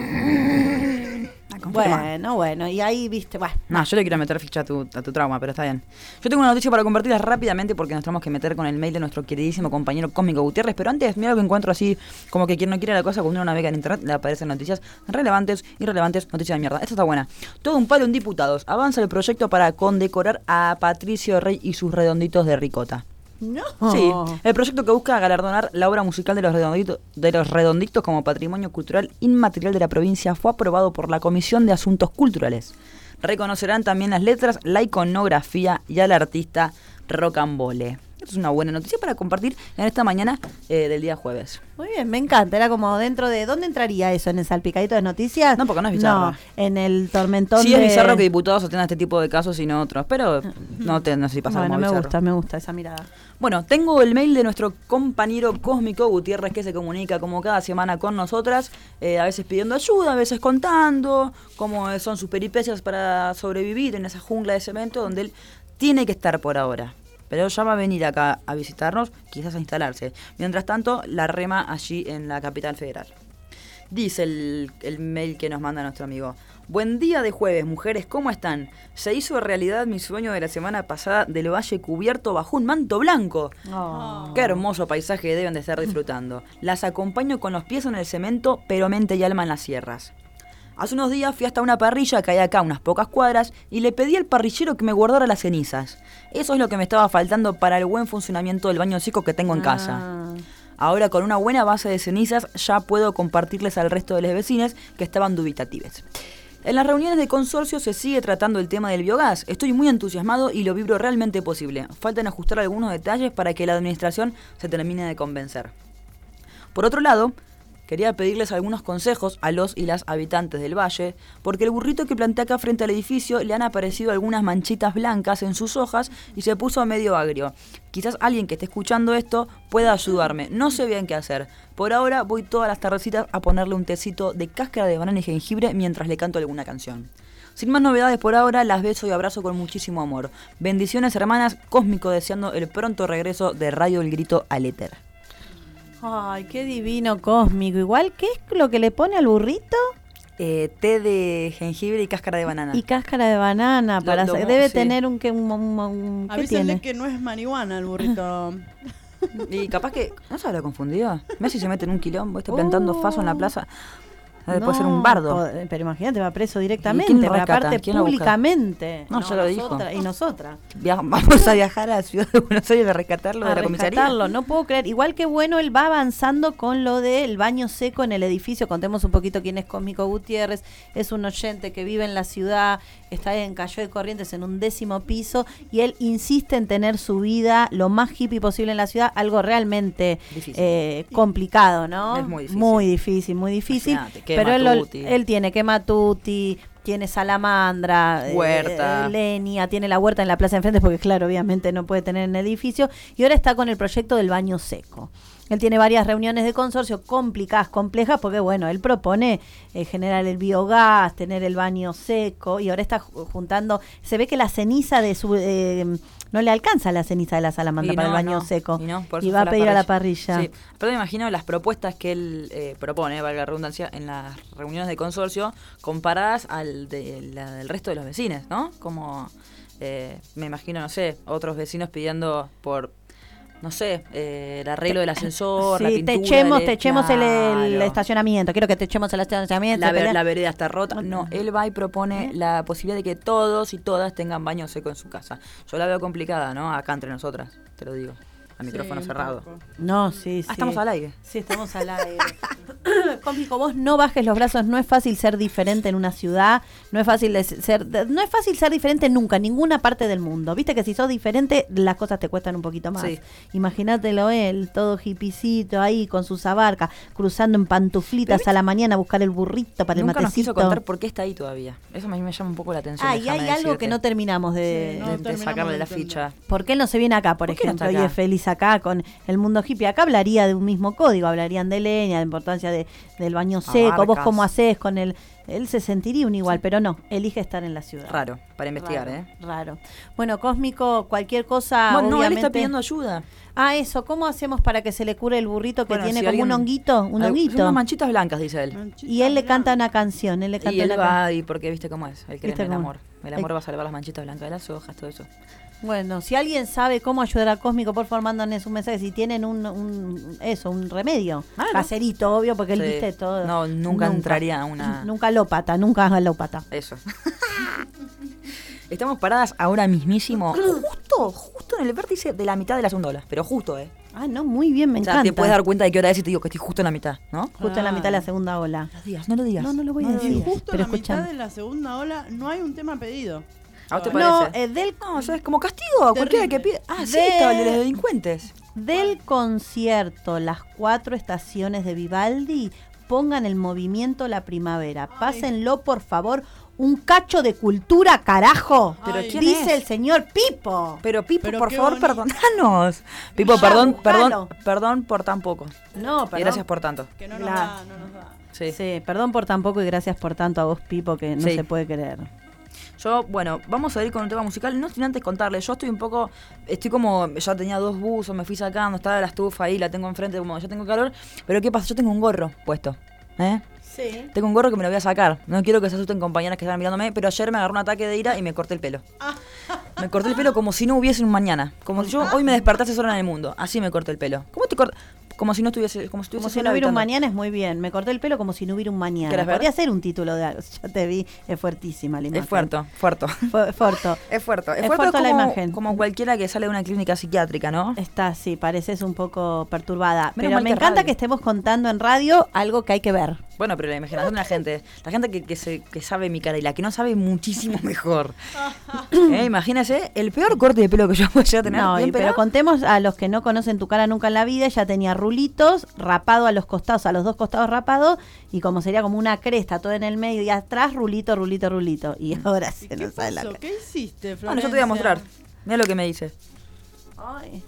[SPEAKER 2] Bueno, bueno, y ahí viste, bueno.
[SPEAKER 3] No, yo le quiero meter ficha a tu, a tu trauma, pero está bien. Yo tengo una noticia para compartirlas rápidamente porque nos tenemos que meter con el mail de nuestro queridísimo compañero Cósmico Gutiérrez. Pero antes, mira lo que encuentro así, como que quien no quiere la cosa, cuando uno navega en internet le aparecen noticias relevantes, irrelevantes, noticias de mierda. Esta está buena. Todo un palo en diputados. Avanza el proyecto para condecorar a Patricio Rey y sus redonditos de ricota.
[SPEAKER 2] No.
[SPEAKER 3] Sí, el proyecto que busca galardonar la obra musical de los redonditos, de los redonditos como patrimonio cultural inmaterial de la provincia fue aprobado por la Comisión de Asuntos Culturales. Reconocerán también las letras, la iconografía y al artista Rocambole. Esto es una buena noticia para compartir en esta mañana eh, del día jueves.
[SPEAKER 2] Muy bien, me encanta. Era como dentro de... ¿Dónde entraría eso? ¿En el salpicadito de noticias?
[SPEAKER 3] No, porque no es bizarro.
[SPEAKER 2] No, en el tormentón
[SPEAKER 3] Sí
[SPEAKER 2] de...
[SPEAKER 3] es bizarro que diputados atiendan este tipo de casos y no otros, pero no, te, no sé si pasa
[SPEAKER 2] Bueno,
[SPEAKER 3] como
[SPEAKER 2] me
[SPEAKER 3] bizarro.
[SPEAKER 2] gusta, me gusta esa mirada.
[SPEAKER 3] Bueno, tengo el mail de nuestro compañero Cósmico Gutiérrez, que se comunica como cada semana con nosotras, eh, a veces pidiendo ayuda, a veces contando cómo son sus peripecias para sobrevivir en esa jungla de cemento donde él tiene que estar por ahora. Pero ya va a venir acá a visitarnos, quizás a instalarse. Mientras tanto, la rema allí en la capital federal. Dice el, el mail que nos manda nuestro amigo: buen día de jueves, mujeres, ¿cómo están? Se hizo realidad mi sueño de la semana pasada del valle cubierto bajo un manto blanco.
[SPEAKER 2] Oh.
[SPEAKER 3] Qué hermoso paisaje deben de estar disfrutando. Las acompaño con los pies en el cemento, pero mente y alma en las sierras. Hace unos días fui hasta una parrilla que hay acá a unas pocas cuadras y le pedí al parrillero que me guardara las cenizas. Eso es lo que me estaba faltando para el buen funcionamiento del baño seco que tengo en casa.
[SPEAKER 2] Ah.
[SPEAKER 3] Ahora con una buena base de cenizas ya puedo compartirles al resto de los vecinos que estaban dubitativos. En las reuniones de consorcio se sigue tratando el tema del biogás. Estoy muy entusiasmado y lo vibro realmente posible. Faltan ajustar algunos detalles para que la administración se termine de convencer. Por otro lado, quería pedirles algunos consejos a los y las habitantes del valle, porque el burrito que planté acá frente al edificio le han aparecido algunas manchitas blancas en sus hojas y se puso medio agrio. Quizás alguien que esté escuchando esto pueda ayudarme, no sé bien qué hacer. Por ahora voy todas las tardecitas a ponerle un tecito de cáscara de banana y jengibre mientras le canto alguna canción. Sin más novedades por ahora, las beso y abrazo con muchísimo amor. Bendiciones, hermanas, Cósmico deseando el pronto regreso de Radio El Grito al éter.
[SPEAKER 2] Ay, qué divino, Cósmico. Igual, ¿qué es lo que le pone al burrito?
[SPEAKER 3] Eh, té de jengibre y cáscara de banana.
[SPEAKER 2] Y cáscara de banana.
[SPEAKER 3] Lo-
[SPEAKER 2] para
[SPEAKER 3] lo-
[SPEAKER 2] hacer- Debe
[SPEAKER 3] sí.
[SPEAKER 2] tener un... que un, un- un- ¿Qué
[SPEAKER 4] Avísenle
[SPEAKER 2] tiene?
[SPEAKER 4] que no es marihuana el burrito.
[SPEAKER 3] Y capaz que... ¿No se habrá confundido? Messi se mete en un quilombo, está plantando faso en la plaza. Eh, puede ser un bardo.
[SPEAKER 2] po- Pero imagínate, va preso
[SPEAKER 3] ¿Y
[SPEAKER 2] directamente,
[SPEAKER 3] quién lo
[SPEAKER 2] pero
[SPEAKER 3] rescata?
[SPEAKER 2] aparte
[SPEAKER 3] ¿Quién lo busca?
[SPEAKER 2] públicamente.
[SPEAKER 3] No, ya lo dijo.
[SPEAKER 2] nosotras- Y nosotras.
[SPEAKER 3] Via- Vamos a viajar a la ciudad de Buenos Aires a rescatarlo de
[SPEAKER 2] A
[SPEAKER 3] la comisaría.
[SPEAKER 2] rescatarlo, no puedo creer. Igual que bueno, él va avanzando con lo del baño seco en el edificio. Contemos un poquito quién es Cósmico Gutiérrez. Es un oyente que vive en la ciudad, está en Cayó de Corrientes en un décimo piso y él insiste en tener su vida lo más hippie posible en la ciudad, algo realmente
[SPEAKER 3] Difícil.
[SPEAKER 2] eh, complicado, ¿no?
[SPEAKER 3] Es muy difícil.
[SPEAKER 2] Muy difícil, muy difícil.
[SPEAKER 3] Imagínate, quema
[SPEAKER 2] Pero él, lo-
[SPEAKER 3] tutti.
[SPEAKER 2] él tiene quema tutti, tiene salamandra, eh,
[SPEAKER 3] Huerta.
[SPEAKER 2] eh, leña, tiene la huerta en la plaza de enfrente porque claro, obviamente no puede tener en el edificio y ahora está con el proyecto del baño seco. Él tiene varias reuniones de consorcio complicadas, complejas, porque bueno, él propone eh, generar el biogás, tener el baño seco, y ahora está ju- juntando, se ve que la ceniza de su... Eh, no le alcanza la ceniza de la salamandra
[SPEAKER 3] Y
[SPEAKER 2] para
[SPEAKER 3] no,
[SPEAKER 2] el baño
[SPEAKER 3] no,
[SPEAKER 2] seco.
[SPEAKER 3] y, no, por
[SPEAKER 2] y
[SPEAKER 3] eso
[SPEAKER 2] va a
[SPEAKER 3] fue
[SPEAKER 2] pedir a la parrilla.
[SPEAKER 3] Sí, pero me imagino las propuestas que él eh, propone, valga la redundancia, en las reuniones de consorcio, comparadas al de la del resto de los vecinos, ¿no? Como, eh, me imagino, no sé, otros vecinos pidiendo por... No sé, eh, el arreglo del ascensor,
[SPEAKER 2] Sí,
[SPEAKER 3] la pintura.
[SPEAKER 2] te echemos,
[SPEAKER 3] el-
[SPEAKER 2] te echemos el, el
[SPEAKER 3] Claro.
[SPEAKER 2] estacionamiento. Quiero que te echemos el estacionamiento.
[SPEAKER 3] La,
[SPEAKER 2] pelea-
[SPEAKER 3] ver- la vereda está rota. No, él va y propone la posibilidad de que todos y todas tengan baño seco en su casa. Yo la veo complicada, ¿no? Acá entre nosotras, te lo digo. A micrófono
[SPEAKER 4] Sí, un
[SPEAKER 3] cerrado.
[SPEAKER 4] poco.
[SPEAKER 2] No, sí, sí.
[SPEAKER 3] Ah, estamos al aire.
[SPEAKER 2] Sí, estamos al aire. Cómico, vos no bajes los brazos, no es fácil ser diferente en una ciudad, no es fácil de ser, de- no es fácil ser diferente nunca, en ninguna parte del mundo. Viste que si sos diferente, las cosas te cuestan un poquito más.
[SPEAKER 3] Sí.
[SPEAKER 2] Imagínatelo él, todo hipicito ahí con sus abarcas, cruzando en pantuflitas a la mañana a buscar el burrito para
[SPEAKER 3] Nunca
[SPEAKER 2] el
[SPEAKER 3] nos quiso
[SPEAKER 2] matecito.
[SPEAKER 3] contar por qué está ahí todavía. Eso a mí me llama un poco la atención.
[SPEAKER 2] Ah, y
[SPEAKER 3] déjame
[SPEAKER 2] hay algo
[SPEAKER 3] decirte.
[SPEAKER 2] que no terminamos de,
[SPEAKER 4] Sí, no.
[SPEAKER 3] de, de
[SPEAKER 4] terminamos
[SPEAKER 3] sacarle
[SPEAKER 4] de
[SPEAKER 3] la
[SPEAKER 4] entender.
[SPEAKER 3] ficha.
[SPEAKER 2] ¿Por qué él no se viene acá, por
[SPEAKER 3] ¿Por qué no
[SPEAKER 2] ejemplo,
[SPEAKER 3] está
[SPEAKER 2] y
[SPEAKER 3] acá?
[SPEAKER 2] es feliz acá con el mundo hippie? Acá hablaría de un mismo código, hablarían de leña, de importancia de, del baño seco, vos
[SPEAKER 3] Abarcas.
[SPEAKER 2] cómo haces con el... Él se sentiría un igual, pero no, elige estar en la ciudad.
[SPEAKER 3] Raro, para investigar,
[SPEAKER 2] Raro,
[SPEAKER 3] ¿eh?
[SPEAKER 2] Raro. Bueno, Cósmico, cualquier cosa,
[SPEAKER 3] Bueno, no, él
[SPEAKER 2] obviamente...
[SPEAKER 3] está pidiendo ayuda.
[SPEAKER 2] Ah, eso, ¿cómo hacemos para que se le cure el burrito que
[SPEAKER 3] Bueno,
[SPEAKER 2] tiene
[SPEAKER 3] si
[SPEAKER 2] como
[SPEAKER 3] alguien-
[SPEAKER 2] un honguito? Un
[SPEAKER 3] Al-
[SPEAKER 2] honguito.
[SPEAKER 3] Son unas manchitas blancas, dice él.
[SPEAKER 4] Manchita
[SPEAKER 2] Y él le
[SPEAKER 4] blanca.
[SPEAKER 2] canta una canción, él le canta
[SPEAKER 3] Y él
[SPEAKER 2] una canción.
[SPEAKER 3] va, y porque viste cómo es. Él cree
[SPEAKER 2] ¿Viste
[SPEAKER 3] en el
[SPEAKER 2] cómo?
[SPEAKER 3] amor. El amor va a salvar las manchitas blancas de las hojas, todo eso.
[SPEAKER 2] Bueno, si alguien sabe cómo ayudar a Cósmico, por favor, mándanos un mensaje. Si tienen un, un eso, un remedio.
[SPEAKER 3] Claro.
[SPEAKER 2] Caserito, obvio, porque él
[SPEAKER 3] Sí.
[SPEAKER 2] viste todo.
[SPEAKER 3] No, nunca entraría a una-
[SPEAKER 2] Nunca alópata, nunca alópata.
[SPEAKER 3] Eso. Estamos paradas ahora mismísimo, justo, justo en el vértice de la mitad de la segunda ola. Pero justo, ¿eh?
[SPEAKER 2] Ah, no, muy bien, me
[SPEAKER 3] o sea,
[SPEAKER 2] encanta.
[SPEAKER 3] te puedes dar cuenta de qué hora es y te digo que estoy justo en la mitad, ¿no?
[SPEAKER 2] Justo en la mitad de la segunda ola.
[SPEAKER 3] No lo digas, no lo digas.
[SPEAKER 2] No, no lo voy a
[SPEAKER 3] lo
[SPEAKER 2] decir.
[SPEAKER 3] digas.
[SPEAKER 4] Justo
[SPEAKER 2] Pero
[SPEAKER 4] en la mitad
[SPEAKER 2] escuchame.
[SPEAKER 4] de la segunda ola no hay un tema pedido.
[SPEAKER 3] ¿A vos te
[SPEAKER 2] No,
[SPEAKER 3] parece?
[SPEAKER 2] eh, del,
[SPEAKER 3] No, eso es como castigo a cualquiera que pide. Ah, sí,
[SPEAKER 2] De-
[SPEAKER 3] estaba el de los delincuentes.
[SPEAKER 2] del concierto Las Cuatro Estaciones de Vivaldi, pongan el movimiento La Primavera. Pásenlo, por favor. Un cacho de cultura, carajo.
[SPEAKER 3] ¿Pero
[SPEAKER 4] Ay.
[SPEAKER 3] quién
[SPEAKER 2] Dice
[SPEAKER 3] es?
[SPEAKER 2] el señor Pipo.
[SPEAKER 3] Pero Pipo,
[SPEAKER 4] Pero
[SPEAKER 3] por
[SPEAKER 4] qué
[SPEAKER 3] favor,
[SPEAKER 4] bonito.
[SPEAKER 3] perdonanos. Pipo,
[SPEAKER 2] Ya,
[SPEAKER 3] perdón,
[SPEAKER 2] buscalo.
[SPEAKER 3] perdón, perdón por tan poco.
[SPEAKER 2] No,
[SPEAKER 3] Y
[SPEAKER 2] perdón.
[SPEAKER 3] gracias por tanto.
[SPEAKER 4] Que no nos
[SPEAKER 2] Claro.
[SPEAKER 4] da, no nos da.
[SPEAKER 3] Sí.
[SPEAKER 2] Sí, perdón por tan poco y gracias por tanto a vos, Pipo, que no
[SPEAKER 3] Sí.
[SPEAKER 2] se puede creer.
[SPEAKER 3] Yo, bueno, vamos a ir con un tema musical. No sin antes contarles, yo estoy un poco, estoy como, ya tenía dos buzos, me fui sacando, estaba la estufa ahí, la tengo enfrente, como ya tengo calor. Pero ¿qué pasa? Yo tengo un gorro puesto, ¿eh?
[SPEAKER 2] Sí.
[SPEAKER 3] Tengo un gorro que me lo voy a sacar. No quiero que se asusten compañeras que están mirándome, pero ayer me agarró un ataque de ira y me corté el pelo. Me corté el pelo como si no hubiese un mañana. Como si yo hoy me despertase sola en el mundo. Así me corté el pelo. ¿Cómo te cortas? Como si no estuviese, como si estuviese
[SPEAKER 2] Como si
[SPEAKER 3] sola
[SPEAKER 2] no hubiera un
[SPEAKER 3] habitando.
[SPEAKER 2] mañana es muy bien. Me corté el pelo como si no hubiera un mañana.
[SPEAKER 3] ¿Querés ver?
[SPEAKER 2] Podría ser un título de algo. Ya te vi, es fuertísima la imagen.
[SPEAKER 3] Es fuerte, fuerte.
[SPEAKER 2] Fu- Fuerto.
[SPEAKER 3] Es fuerte. Es
[SPEAKER 2] Es
[SPEAKER 3] fuerte
[SPEAKER 2] fuerte la
[SPEAKER 3] como,
[SPEAKER 2] imagen.
[SPEAKER 3] como cualquiera que sale de una clínica psiquiátrica, ¿no?
[SPEAKER 2] Está, sí, pareces un poco perturbada.
[SPEAKER 3] Menos
[SPEAKER 2] pero
[SPEAKER 3] mal
[SPEAKER 2] me
[SPEAKER 3] que
[SPEAKER 2] encanta
[SPEAKER 3] radio.
[SPEAKER 2] que estemos contando en radio algo que hay que ver.
[SPEAKER 3] Bueno, pero la imaginación de la gente, la gente que, que, se, que sabe mi cara y la que no sabe muchísimo mejor. ¿Eh? Imagínese el peor corte de pelo que yo voy a tener.
[SPEAKER 2] No,
[SPEAKER 3] bien
[SPEAKER 2] y- pero
[SPEAKER 3] pelado.
[SPEAKER 2] contemos a los que no conocen tu cara nunca en la vida, ella tenía rulitos, rapado a los costados, a los dos costados rapado, y como sería como una cresta, todo en el medio, y atrás rulito, rulito, rulito. Y ahora se
[SPEAKER 4] ¿Qué
[SPEAKER 2] nos sale la
[SPEAKER 4] pasó?
[SPEAKER 2] cara.
[SPEAKER 4] ¿Qué hiciste, Florencia?
[SPEAKER 3] Bueno, yo te voy a mostrar. Mira lo que me dice.
[SPEAKER 2] Ay.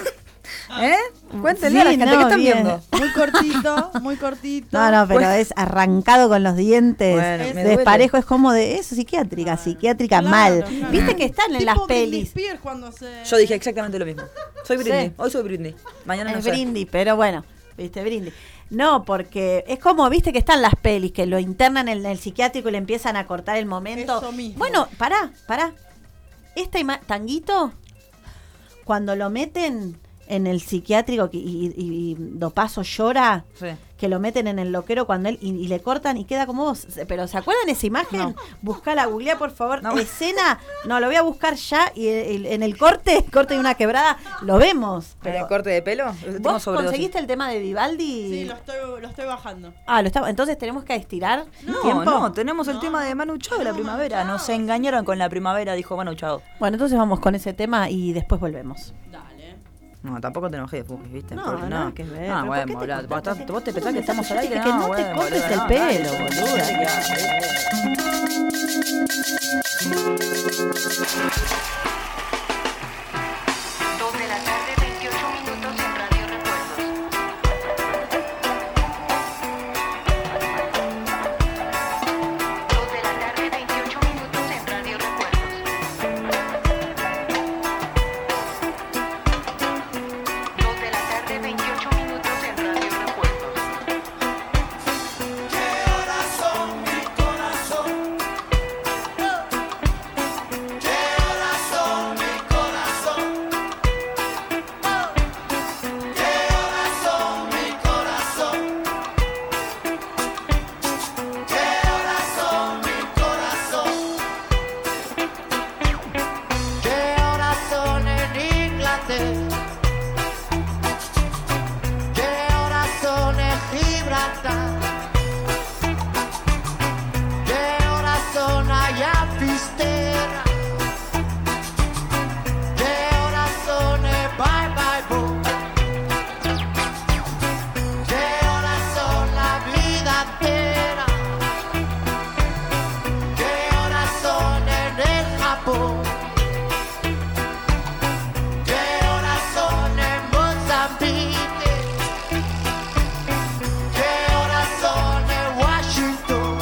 [SPEAKER 3] ¿Eh? Cuéntenle
[SPEAKER 2] Sí,
[SPEAKER 3] a la gente
[SPEAKER 2] no,
[SPEAKER 3] que están
[SPEAKER 2] bien.
[SPEAKER 3] viendo.
[SPEAKER 4] Muy cortito, muy cortito.
[SPEAKER 2] No, no, pero es arrancado con los dientes,
[SPEAKER 3] Bueno, me
[SPEAKER 2] desparejo, es como de eso, psiquiátrica, psiquiátrica
[SPEAKER 4] Claro,
[SPEAKER 2] mal.
[SPEAKER 4] claro.
[SPEAKER 2] Viste que están en
[SPEAKER 4] Tipo
[SPEAKER 2] las
[SPEAKER 4] Britney
[SPEAKER 2] pelis.
[SPEAKER 4] Spears cuando se...
[SPEAKER 3] Yo dije exactamente lo mismo. Soy Britney.
[SPEAKER 2] Sí.
[SPEAKER 3] Hoy soy Britney. Mañana no
[SPEAKER 2] Es
[SPEAKER 3] sé.
[SPEAKER 2] Brindy, pero bueno, viste, Brindy. No, porque es como, viste que están las pelis, que lo internan en el psiquiátrico y le empiezan a cortar el momento.
[SPEAKER 4] Eso mismo.
[SPEAKER 2] Bueno, pará, pará. Esta ima- tanguito, cuando lo meten en el psiquiátrico y, y, y Dopazo llora,
[SPEAKER 3] Sí.
[SPEAKER 2] que lo meten en el loquero cuando él y, y le cortan y queda como vos. Pero ¿se acuerdan esa imagen?
[SPEAKER 3] No.
[SPEAKER 2] Buscala, googlea por favor.
[SPEAKER 3] No.
[SPEAKER 2] Escena, no, lo voy a buscar ya y el- en el corte, corte de una quebrada, lo vemos.
[SPEAKER 3] ¿Pero
[SPEAKER 2] Pero
[SPEAKER 3] corte de pelo? Tengo
[SPEAKER 2] ¿vos
[SPEAKER 3] sobredosis.
[SPEAKER 2] conseguiste el tema de Vivaldi?
[SPEAKER 4] Sí, lo estoy, lo estoy bajando.
[SPEAKER 2] Ah, lo estaba. Entonces tenemos que estirar
[SPEAKER 3] No,
[SPEAKER 2] tiempo.
[SPEAKER 3] no, tenemos el tema de Manu Chao de la primavera. Nos engañaron con la primavera, dijo Manu Chao.
[SPEAKER 2] Bueno, entonces vamos con ese tema y después volvemos.
[SPEAKER 4] Dale.
[SPEAKER 3] No, tampoco te enojes, Fupis, ¿viste?
[SPEAKER 2] No,
[SPEAKER 3] Porque
[SPEAKER 2] nada que ver,
[SPEAKER 3] Ah,
[SPEAKER 2] pero ¿por
[SPEAKER 3] bueno,
[SPEAKER 2] qué te
[SPEAKER 3] boludo.
[SPEAKER 2] cortas?
[SPEAKER 3] ¿Vos, estás- vos te pensás que
[SPEAKER 2] Yo
[SPEAKER 3] estamos al
[SPEAKER 2] te
[SPEAKER 3] aire?
[SPEAKER 2] dije que no te
[SPEAKER 3] bueno,
[SPEAKER 2] cortes
[SPEAKER 3] boludo,
[SPEAKER 2] el
[SPEAKER 3] no,
[SPEAKER 2] pelo,
[SPEAKER 3] dale,
[SPEAKER 2] boluda.
[SPEAKER 3] no sé qué haces.
[SPEAKER 6] dos de la tarde, veintiocho minutos en Radio Recuerdos.
[SPEAKER 5] Japón. ¿Qué horas son en Mozambique? ¿Qué horas son en Washington?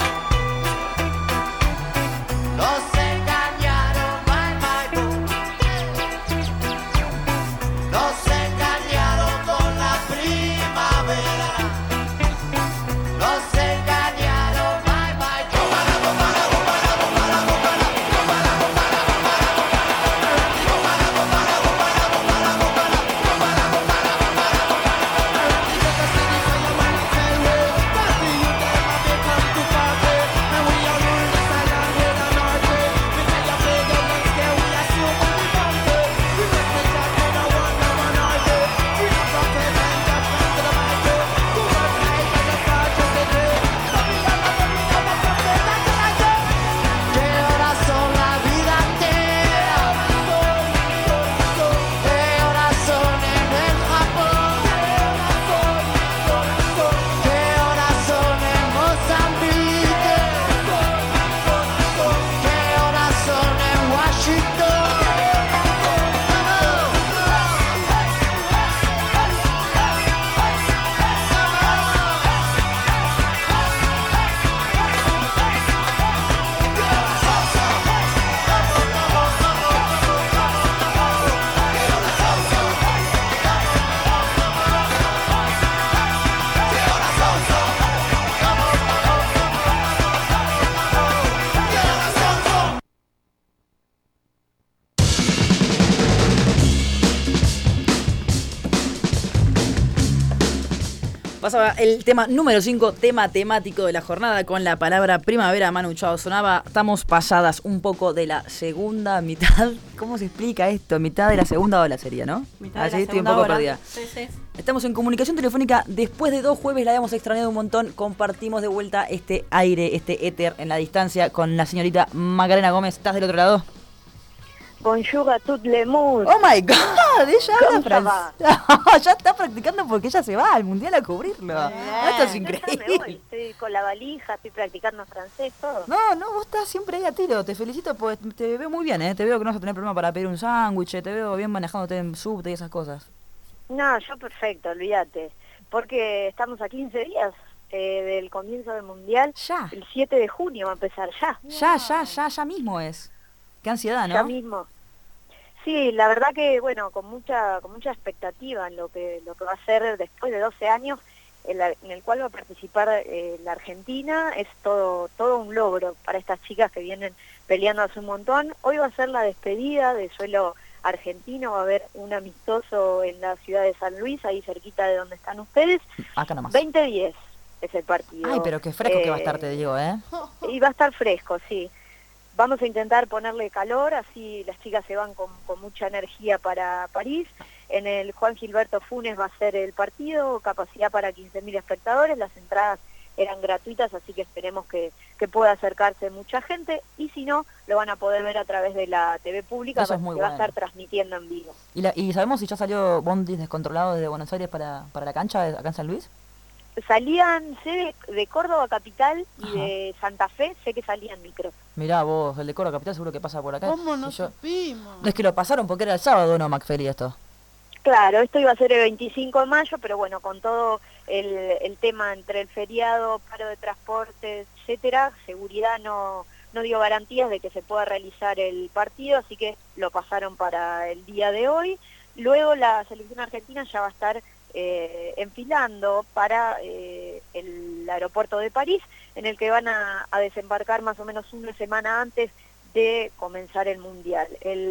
[SPEAKER 5] Nos engañaron, my, my, boy. Nos engañaron con la primavera. Nos engañaron, my, my, boy. ¿Qué horas son la vida entera? ¿Qué horas son en el Japón? ¿Qué horas son en Mozambique? ¿Qué horas son en Washington?
[SPEAKER 3] Pasaba el tema número cinco, tema temático de la jornada, con la palabra primavera. Manu Chao sonaba. Estamos pasadas un poco de la segunda mitad. ¿Cómo se explica esto? Mitad de la segunda ola sería, ¿no?
[SPEAKER 2] Mitad de
[SPEAKER 3] Así
[SPEAKER 2] la
[SPEAKER 3] estoy un
[SPEAKER 2] segunda
[SPEAKER 3] poco
[SPEAKER 2] hora.
[SPEAKER 3] perdida.
[SPEAKER 2] Sí, sí.
[SPEAKER 3] Estamos en comunicación telefónica. Después de dos jueves la habíamos extrañado un montón. Compartimos de vuelta este aire, este éter en la distancia con la señorita Macarena Gómez. ¿Estás del otro lado?
[SPEAKER 6] Bonjour a tout le monde.
[SPEAKER 3] ¡Oh, my God! Ella habla
[SPEAKER 6] ¿Cómo se va?
[SPEAKER 3] francés. Ya está practicando porque ella se va al mundial a cubrirlo. Esto es
[SPEAKER 6] Ya me voy,
[SPEAKER 3] increíble.
[SPEAKER 6] estoy con la valija, estoy practicando francés, todo.
[SPEAKER 3] No, no, vos estás siempre ahí a tiro. Te felicito porque te veo muy bien, ¿eh? Te veo que no vas a tener problema para pedir un sándwich. Te veo bien manejándote en subte y esas cosas.
[SPEAKER 6] No, yo perfecto, olvídate. Porque estamos a quince días eh, del comienzo del Mundial.
[SPEAKER 3] Ya.
[SPEAKER 6] El siete de junio va a empezar ya.
[SPEAKER 3] Ya, ya, ya, ya mismo es. Qué ansiedad, ¿no?
[SPEAKER 6] Ya mismo. Sí, la verdad que, bueno, con mucha con mucha expectativa en lo que lo que va a ser después de doce años, en, la- en el cual va a participar eh, la Argentina. Es todo todo un logro para estas chicas que vienen peleando hace un montón. Hoy va a ser la despedida de suelo argentino, va a haber un amistoso en la ciudad de San Luis, ahí cerquita de donde están ustedes.
[SPEAKER 3] Acá nomás.
[SPEAKER 6] veinte diez es el partido.
[SPEAKER 3] Ay, pero qué fresco que va a estar,
[SPEAKER 6] Eh,
[SPEAKER 3] te digo, ¿eh?
[SPEAKER 6] Y va a estar fresco, sí. Vamos a intentar ponerle calor, así las chicas se van con, con mucha energía para París. En el Juan Gilberto Funes va a ser el partido, capacidad para quince mil espectadores, las entradas eran gratuitas, así que esperemos que, que pueda acercarse mucha gente, y si no, lo van a poder ver a través de la T V pública,
[SPEAKER 3] Eso es
[SPEAKER 6] que
[SPEAKER 3] muy
[SPEAKER 6] va a
[SPEAKER 3] bueno.
[SPEAKER 6] estar transmitiendo en vivo.
[SPEAKER 3] ¿Y, la- y sabemos si ya salió bondis descontrolado desde Buenos Aires para, para la cancha acá en San Luis?
[SPEAKER 6] Salían, sé, de, de Córdoba Capital y
[SPEAKER 3] Ajá.
[SPEAKER 6] de Santa Fe, sé que salían micros.
[SPEAKER 3] Mirá vos, el de Coro Capital seguro que pasa por acá.
[SPEAKER 4] ¿Cómo no
[SPEAKER 3] Y yo-
[SPEAKER 4] supimos?
[SPEAKER 3] Es que lo pasaron porque era el sábado, ¿no, McFerry, esto?
[SPEAKER 6] Claro, esto iba a ser el veinticinco de mayo, pero bueno, con todo el, el tema entre el feriado, paro de transporte, etcétera, seguridad no, no dio garantías de que se pueda realizar el partido, así que lo pasaron para el día de hoy. Luego la selección argentina ya va a estar eh, enfilando para eh, el aeropuerto de París, en el que van a, a desembarcar más o menos una semana antes de comenzar el Mundial.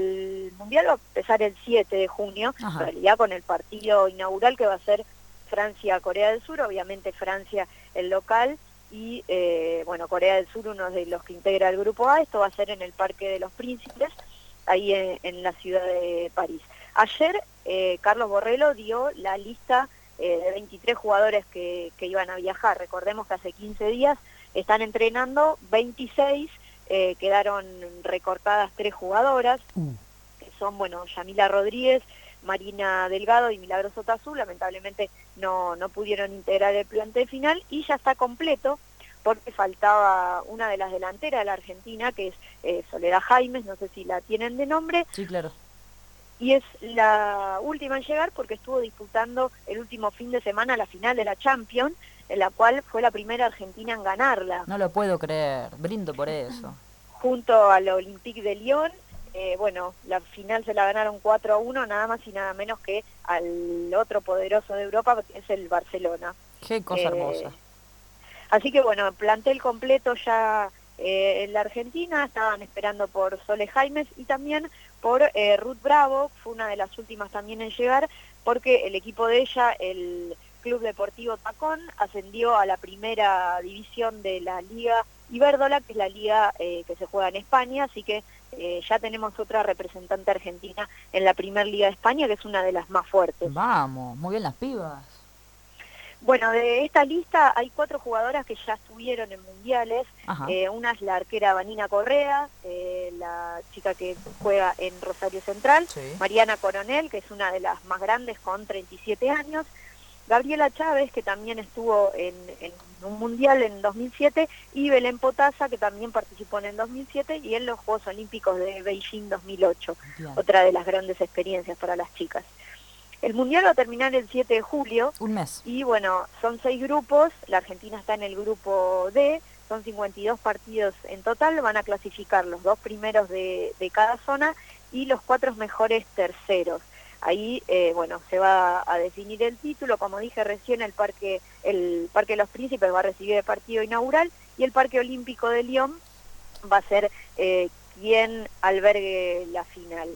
[SPEAKER 6] El Mundial va a empezar el siete de junio,
[SPEAKER 3] Ajá.
[SPEAKER 6] en realidad con el partido inaugural que va a ser Francia-Corea del Sur, obviamente Francia el local, y eh, bueno, Corea del Sur uno de los que integra el Grupo A. Esto va a ser en el Parque de los Príncipes, ahí en, en la ciudad de París. Ayer eh, Carlos Borrello dio la lista eh, de veintitrés jugadores que, que iban a viajar. Recordemos que hace quince días están entrenando veintiséis, eh, quedaron recortadas tres jugadoras,
[SPEAKER 3] Uh.
[SPEAKER 6] que son, bueno, Yamila Rodríguez, Marina Delgado y Milagros Otazú. Lamentablemente no, no pudieron integrar el plantel final, y ya está completo porque faltaba una de las delanteras de la Argentina, que es eh, Soledad Jaimes, no sé si la tienen de nombre,
[SPEAKER 3] Sí, claro.
[SPEAKER 6] y es la última en llegar porque estuvo disputando el último fin de semana la final de la Champions, en la cual fue la primera argentina en ganarla,
[SPEAKER 3] No lo puedo creer. Brindo por eso.
[SPEAKER 6] junto al Olympique de Lyon. Eh, bueno, la final se la ganaron cuatro a uno, nada más y nada menos que al otro poderoso de Europa, que es el Barcelona.
[SPEAKER 3] Qué cosa
[SPEAKER 6] Eh,
[SPEAKER 3] hermosa.
[SPEAKER 6] Así que bueno, plantel completo ya eh, en la Argentina, estaban esperando por Sole Jaimes y también por eh, Ruth Bravo, fue una de las últimas también en llegar, porque el equipo de ella, el Club Deportivo Tacón, ascendió a la primera división de la Liga Iberdrola, que es la liga eh, que se juega en España, así que eh, ya tenemos otra representante argentina en la primera Liga de España, que es una de las más fuertes.
[SPEAKER 3] Vamos, muy bien las pibas.
[SPEAKER 6] Bueno, de esta lista hay cuatro jugadoras que ya estuvieron en mundiales.
[SPEAKER 3] Ajá.
[SPEAKER 6] Eh, una es la arquera Vanina Correa, eh, la chica que juega en Rosario Central.
[SPEAKER 3] Sí.
[SPEAKER 6] Mariana Coronel, que es una de las más grandes con treinta y siete años. Gabriela Chávez, que también estuvo en, en un mundial en dos mil siete. Y Belén Potasa, que también participó en el dos mil siete y en los Juegos Olímpicos de Beijing dos mil ocho.
[SPEAKER 3] Bien.
[SPEAKER 6] Otra de las grandes experiencias para las chicas. El mundial va a terminar el siete de julio.
[SPEAKER 3] Un mes.
[SPEAKER 6] Y bueno, son seis grupos, la Argentina está en el grupo D, son cincuenta y dos partidos en total, van a clasificar los dos primeros de, de cada zona y los cuatro mejores terceros. Ahí, eh, bueno, se va a definir el título, como dije recién, el Parque, el Parque de los Príncipes va a recibir el partido inaugural y el Parque Olímpico de Lyon va a ser eh, quien albergue la final.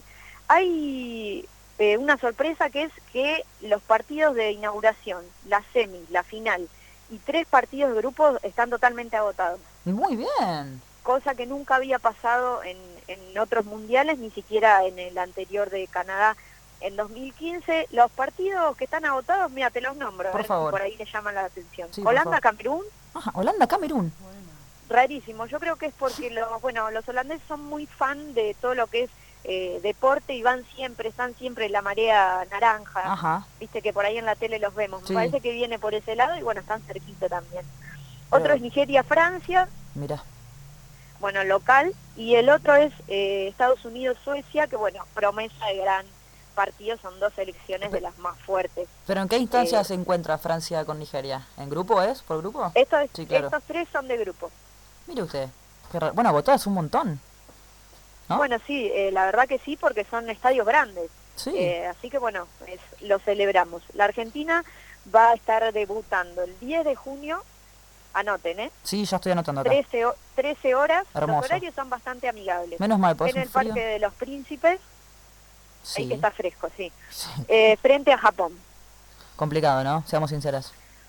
[SPEAKER 6] Hay... Eh, una sorpresa que es que los partidos de inauguración, la semi, la final y tres partidos de grupo están totalmente agotados.
[SPEAKER 3] Muy bien.
[SPEAKER 6] Cosa que nunca había pasado en, en otros mundiales, ni siquiera en el anterior de Canadá en dos mil quince. Los partidos que están agotados, mira, te los nombro,
[SPEAKER 3] Por
[SPEAKER 6] a ver si
[SPEAKER 3] favor.
[SPEAKER 6] por ahí le llaman la atención.
[SPEAKER 3] Sí, por
[SPEAKER 6] Holanda,
[SPEAKER 3] favor.
[SPEAKER 6] Camerún,
[SPEAKER 3] Ajá, Holanda, Camerún.
[SPEAKER 6] rarísimo. Yo creo que es porque los, bueno, los holandeses son muy fan de todo lo que es Eh, deporte y van siempre, están siempre en la marea naranja,
[SPEAKER 3] Ajá.
[SPEAKER 6] viste que por ahí en la tele los vemos,
[SPEAKER 3] Sí.
[SPEAKER 6] me parece que viene por ese lado y bueno, están cerquita también. Otro
[SPEAKER 3] Pero-
[SPEAKER 6] es Nigeria-Francia,
[SPEAKER 3] Mira.
[SPEAKER 6] bueno, local, y el otro es eh, Estados Unidos-Suecia, que bueno, promesa de gran partido, son dos selecciones de las más fuertes.
[SPEAKER 3] ¿Pero en qué instancia
[SPEAKER 6] Eh,
[SPEAKER 3] se encuentra Francia con Nigeria? ¿En grupo es? ¿Por grupo?
[SPEAKER 6] Estos, es-
[SPEAKER 3] Sí, claro.
[SPEAKER 6] estos tres son de grupo.
[SPEAKER 3] Mire usted. Qué raro. Bueno, agotadas un montón. ¿No?
[SPEAKER 6] Bueno, sí, eh, la verdad que sí, porque son estadios grandes.
[SPEAKER 3] Sí.
[SPEAKER 6] Eh, así que bueno, es, lo celebramos. La Argentina va a estar debutando el diez de junio, anoten, ¿eh?
[SPEAKER 3] Sí, ya estoy anotando acá.
[SPEAKER 6] trece, ho- trece horas,
[SPEAKER 3] Hermoso.
[SPEAKER 6] los horarios son bastante amigables.
[SPEAKER 3] Menos mal, pues
[SPEAKER 6] En
[SPEAKER 3] un
[SPEAKER 6] el
[SPEAKER 3] frío.
[SPEAKER 6] Parque de los Príncipes, ahí
[SPEAKER 3] Sí.
[SPEAKER 6] que está fresco, sí.
[SPEAKER 3] Sí.
[SPEAKER 6] Eh, frente a Japón.
[SPEAKER 3] Complicado, ¿no? Seamos sinceras.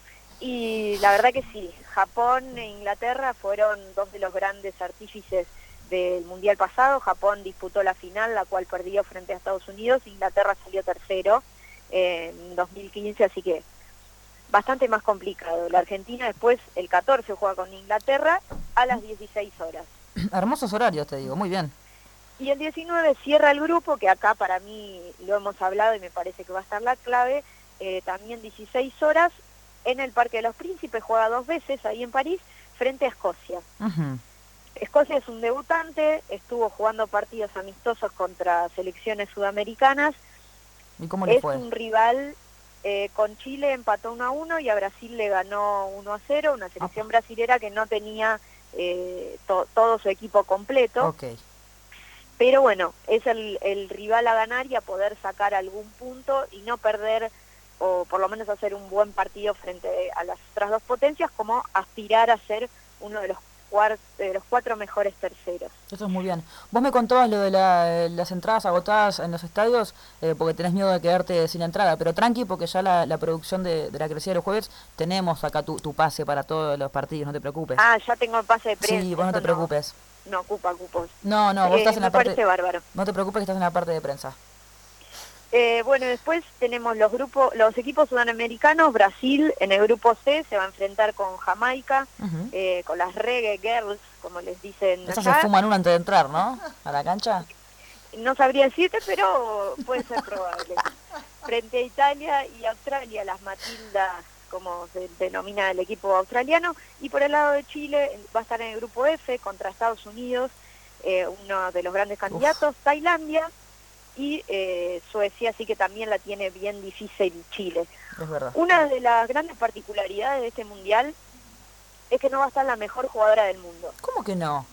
[SPEAKER 6] Y la verdad que sí, Japón e Inglaterra fueron dos de los grandes artífices del Mundial pasado. Japón disputó la final, la cual perdió frente a Estados Unidos. Inglaterra salió tercero eh, en dos mil quince, así que bastante más complicado. La Argentina después, el catorce, juega con Inglaterra a las dieciséis horas.
[SPEAKER 3] Hermosos horarios, te digo. Muy bien.
[SPEAKER 6] Y el diecinueve cierra el grupo, que acá para mí lo hemos hablado y me parece que va a estar la clave, eh, también dieciséis horas, en el Parque de los Príncipes, juega dos veces ahí en París, frente a Escocia.
[SPEAKER 3] Ujú.
[SPEAKER 6] Escocia es un debutante, estuvo jugando partidos amistosos contra selecciones sudamericanas,
[SPEAKER 3] ¿Y cómo le
[SPEAKER 6] es
[SPEAKER 3] fue?
[SPEAKER 6] un rival, eh, con Chile empató uno a uno y a Brasil le ganó uno a cero, una selección brasilera que no tenía eh, to- todo su equipo completo.
[SPEAKER 3] Ok.
[SPEAKER 6] Pero bueno, es el, el rival a ganar y a poder sacar algún punto y no perder, o por lo menos hacer un buen partido frente a las otras dos potencias, como aspirar a ser uno de los, cuar- de los cuatro mejores terceros.
[SPEAKER 3] Eso es muy bien. Vos me contabas lo de la- las entradas agotadas en los estadios eh, porque tenés miedo de quedarte sin entrada, pero tranqui porque ya la, la producción de, de la crecida de los jueves tenemos acá tu, tu pase para todos los partidos, no te preocupes.
[SPEAKER 6] Ah, ya tengo el pase de prensa.
[SPEAKER 3] sí, vos no te
[SPEAKER 6] eso
[SPEAKER 3] preocupes.
[SPEAKER 6] No, ocupa cupos.
[SPEAKER 3] No, no, vos
[SPEAKER 6] Eh,
[SPEAKER 3] estás en
[SPEAKER 6] me
[SPEAKER 3] la parte...
[SPEAKER 6] parece bárbaro.
[SPEAKER 3] No te preocupes que estás en la parte de prensa.
[SPEAKER 6] Eh, bueno, después tenemos los grupos, los equipos sudamericanos. Brasil en el grupo C se va a enfrentar con Jamaica,
[SPEAKER 3] Ujú.
[SPEAKER 6] eh, con las Reggae Girls, como les dicen
[SPEAKER 3] Esas se
[SPEAKER 6] allá.
[SPEAKER 3] fuman una antes de entrar, ¿no? A la cancha.
[SPEAKER 6] No sabría decirte, pero puede ser probable. Frente a Italia y Australia, las Matildas, como se denomina el equipo australiano, y por el lado de Chile va a estar en el grupo F contra Estados Unidos, eh, uno de los grandes candidatos, Uf. Tailandia, y eh, Suecia, así que también la tiene bien difícil Chile.
[SPEAKER 3] Es verdad.
[SPEAKER 6] Una de las grandes particularidades de este mundial es que no va a estar la mejor jugadora del mundo.
[SPEAKER 3] ¿Cómo que no?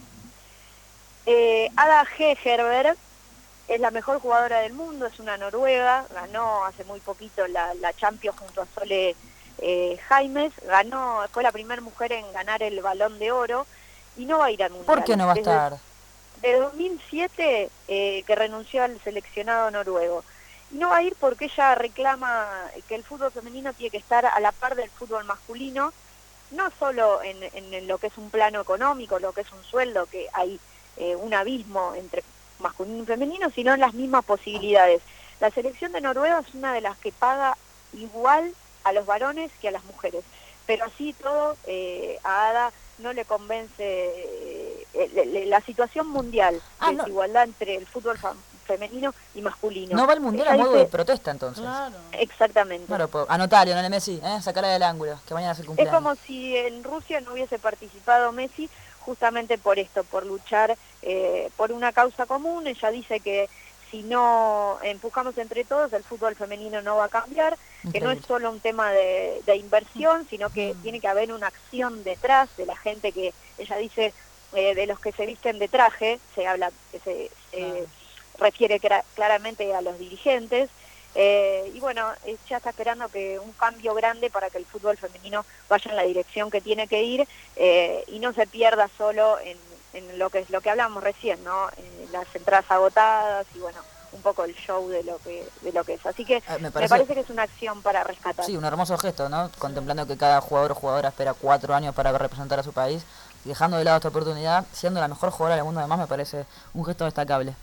[SPEAKER 6] Eh, Ada Hegerberg es la mejor jugadora del mundo, es una noruega, ganó hace muy poquito la, la Champions junto a Sole eh, Jaimes, ganó, fue la primera mujer en ganar el Balón de Oro y no va a ir al mundial.
[SPEAKER 3] ¿Por qué no va a
[SPEAKER 6] Desde,
[SPEAKER 3] estar?
[SPEAKER 6] De dos mil siete eh, que renunció al seleccionado noruego. Y no va a ir porque ella reclama que el fútbol femenino tiene que estar a la par del fútbol masculino, no solo en, en, en lo que es un plano económico, lo que es un sueldo, que hay eh, un abismo entre masculino y femenino, sino en las mismas posibilidades. La selección de Noruega es una de las que paga igual a los varones que a las mujeres, pero así todo eh, a Ada no le convence eh, eh, la situación mundial,
[SPEAKER 3] ah,
[SPEAKER 6] de
[SPEAKER 3] no.
[SPEAKER 6] desigualdad entre el fútbol femenino y masculino.
[SPEAKER 3] No va al mundial
[SPEAKER 6] Ella
[SPEAKER 3] a modo
[SPEAKER 6] dice,
[SPEAKER 3] de protesta, entonces.
[SPEAKER 4] Claro.
[SPEAKER 6] Exactamente.
[SPEAKER 3] Claro, pues, anotario, no Messi, ¿eh? Sacarla del ángulo, que mañana es el
[SPEAKER 6] Es
[SPEAKER 3] cumpleaños.
[SPEAKER 6] como si en Rusia no hubiese participado Messi, justamente por esto, por luchar eh, por una causa común. Ella dice que si no empujamos entre todos, el fútbol femenino no va a cambiar, Increíble. Que no es solo un tema de, de inversión, sino que mm. tiene que haber una acción detrás de la gente que, ella dice, eh, de los que se visten de traje, se habla, se, se ah. refiere claramente a los dirigentes, eh, y bueno, ella está esperando que un cambio grande para que el fútbol femenino vaya en la dirección que tiene que ir, eh, y no se pierda solo en, en lo que es lo que hablamos recién, ¿no? En las entradas agotadas y bueno, un poco el show de lo que de lo que es. Así que eh, me, parece, me parece que es una acción para rescatar.
[SPEAKER 3] Sí, un hermoso gesto, ¿no? Sí. Contemplando que cada jugador o jugadora espera cuatro años para representar a su país, dejando de lado esta oportunidad, siendo la mejor jugadora del mundo además, me parece un gesto destacable.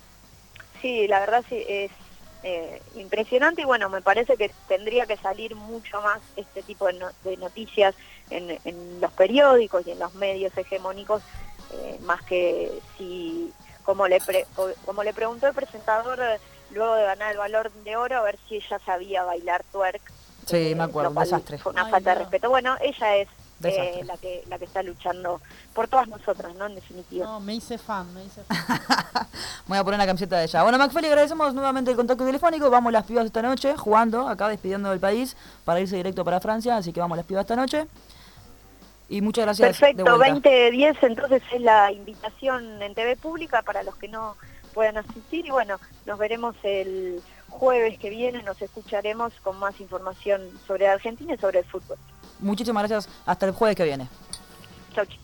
[SPEAKER 6] Sí, la verdad sí, es eh, impresionante y bueno, me parece que tendría que salir mucho más este tipo de, no, de noticias en, en los periódicos y en los medios hegemónicos, eh, más que si, como le, pre, como le preguntó el presentador eh, luego de ganar el Balón de Oro, a ver si ella sabía bailar twerk.
[SPEAKER 3] Sí,
[SPEAKER 6] eh,
[SPEAKER 3] me acuerdo, un desastre.
[SPEAKER 6] Fue una
[SPEAKER 4] Ay,
[SPEAKER 6] falta
[SPEAKER 4] no.
[SPEAKER 6] de respeto. Bueno, ella es
[SPEAKER 3] Eh,
[SPEAKER 6] la que la que está luchando por todas nosotras, ¿no? En definitiva.
[SPEAKER 4] No, me hice fan, me hice fan.
[SPEAKER 3] Voy a poner una camiseta de ella. Bueno, Macfeli, agradecemos nuevamente el contacto telefónico. Vamos las pibas esta noche, jugando acá, despidiendo del país, para irse directo para Francia. Así que vamos las pibas esta noche. Y muchas gracias.
[SPEAKER 6] Perfecto, veinte diez entonces es la invitación en T V Pública para los que no puedan asistir. Y bueno, nos veremos el jueves que viene, nos escucharemos con más información sobre Argentina y sobre el fútbol.
[SPEAKER 3] Muchísimas gracias. Hasta el jueves que viene.
[SPEAKER 6] Chau, chau.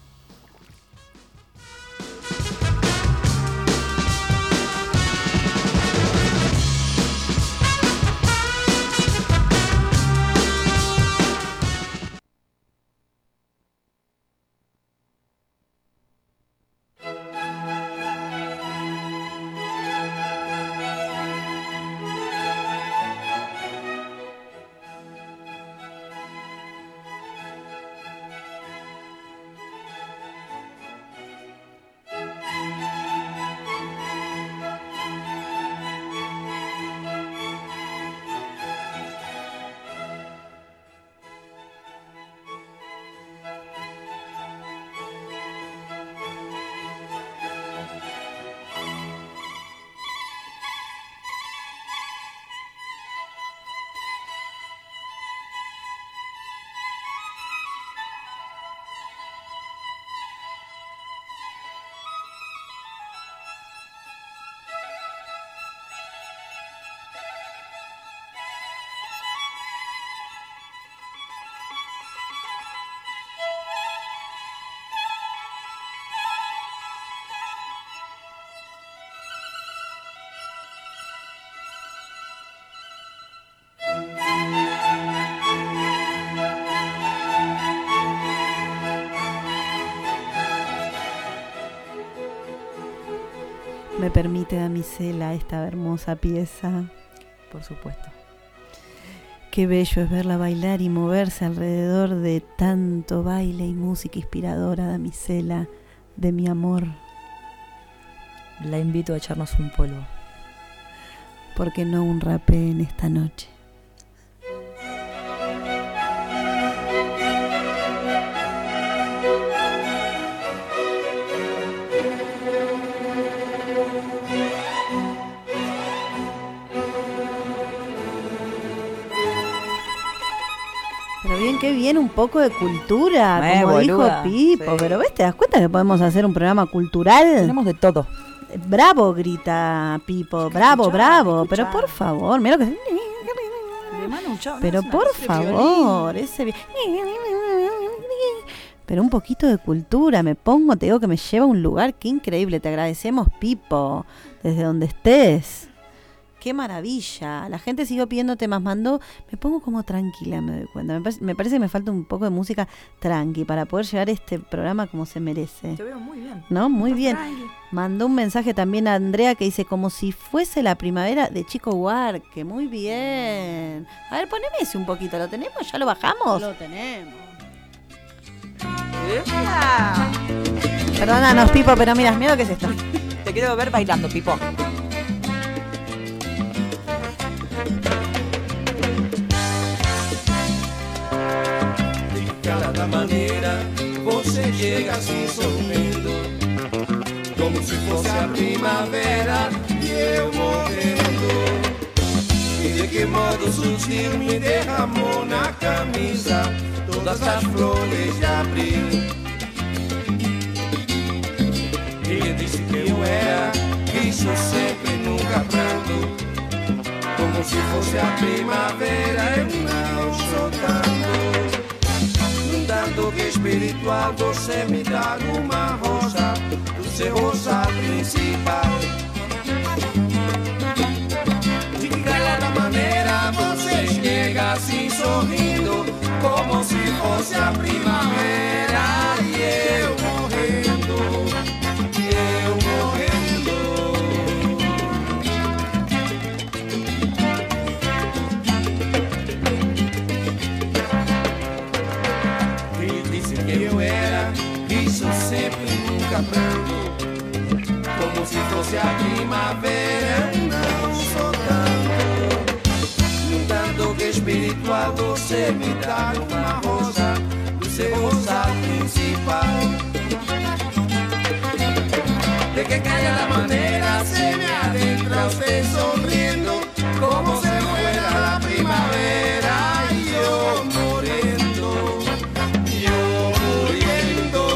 [SPEAKER 2] ¿Me permite, damisela, esta hermosa pieza?
[SPEAKER 3] Por supuesto.
[SPEAKER 2] Qué bello es verla bailar y moverse alrededor de tanto baile y música inspiradora, damisela de mi amor.
[SPEAKER 3] La invito a echarnos un polvo.
[SPEAKER 2] ¿Por qué no un rapé en esta noche? bien, qué bien, un poco de cultura,
[SPEAKER 3] Eh,
[SPEAKER 2] como
[SPEAKER 3] boluda,
[SPEAKER 2] dijo Pipo.
[SPEAKER 3] sí.
[SPEAKER 2] Pero ves, ¿te das cuenta que podemos hacer un programa cultural?
[SPEAKER 3] Tenemos de todo.
[SPEAKER 2] Bravo, grita Pipo, bravo,
[SPEAKER 3] escuchá,
[SPEAKER 2] bravo.
[SPEAKER 3] escuchá.
[SPEAKER 2] Pero por favor, mira lo que...
[SPEAKER 3] De Manu Chao,
[SPEAKER 2] Pero
[SPEAKER 3] no, es
[SPEAKER 2] por
[SPEAKER 3] una-
[SPEAKER 2] favor, ese... vi- Pero un poquito de cultura, me pongo, te digo que me lleva a un lugar, qué increíble, te agradecemos, Pipo, desde donde estés. Qué maravilla, la gente siguió pidiendo temas, mandó, me pongo como tranquila, me doy cuenta, me, parece- me parece que me falta un poco de música tranqui para poder llevar este programa como se merece.
[SPEAKER 3] Te veo muy bien.
[SPEAKER 2] ¿No? Muy
[SPEAKER 3] Estás
[SPEAKER 2] bien.
[SPEAKER 3] tranqui.
[SPEAKER 2] Mandó un mensaje también a Andrea que dice, como si fuese la primavera de Chico Huarque. Muy bien. A ver, poneme ese un poquito. ¿Lo tenemos? ¿Ya lo bajamos?
[SPEAKER 4] Lo tenemos.
[SPEAKER 2] Perdónanos, Pipo, pero mira, mira lo que es esto.
[SPEAKER 3] Te quiero ver bailando, Pipo.
[SPEAKER 7] De cada maneira você chega assim sorrindo, como se fosse a primavera e eu morrendo. E de que modo sutil me derramou na camisa todas as flores de abril. Ele disse que eu era isso sempre, nunca pranto, como se fosse a primavera, eu não sou tanto. Num tanto que espiritual você me dá uma rosa do seu rosal principal. De cada maneira você chega assim sorrindo, como se fosse a primavera, e eu morrendo, eu morrendo. Ele disse que eu era isso sempre, nunca branco, como se fosse a primavera, eu não sou tanto. Num tanto que espiritual você me dá uma rosa do seu rosal principal. De que cada manera se me adentra usted sonriendo, como si fuera la primavera, y yo muriendo, yo muriendo.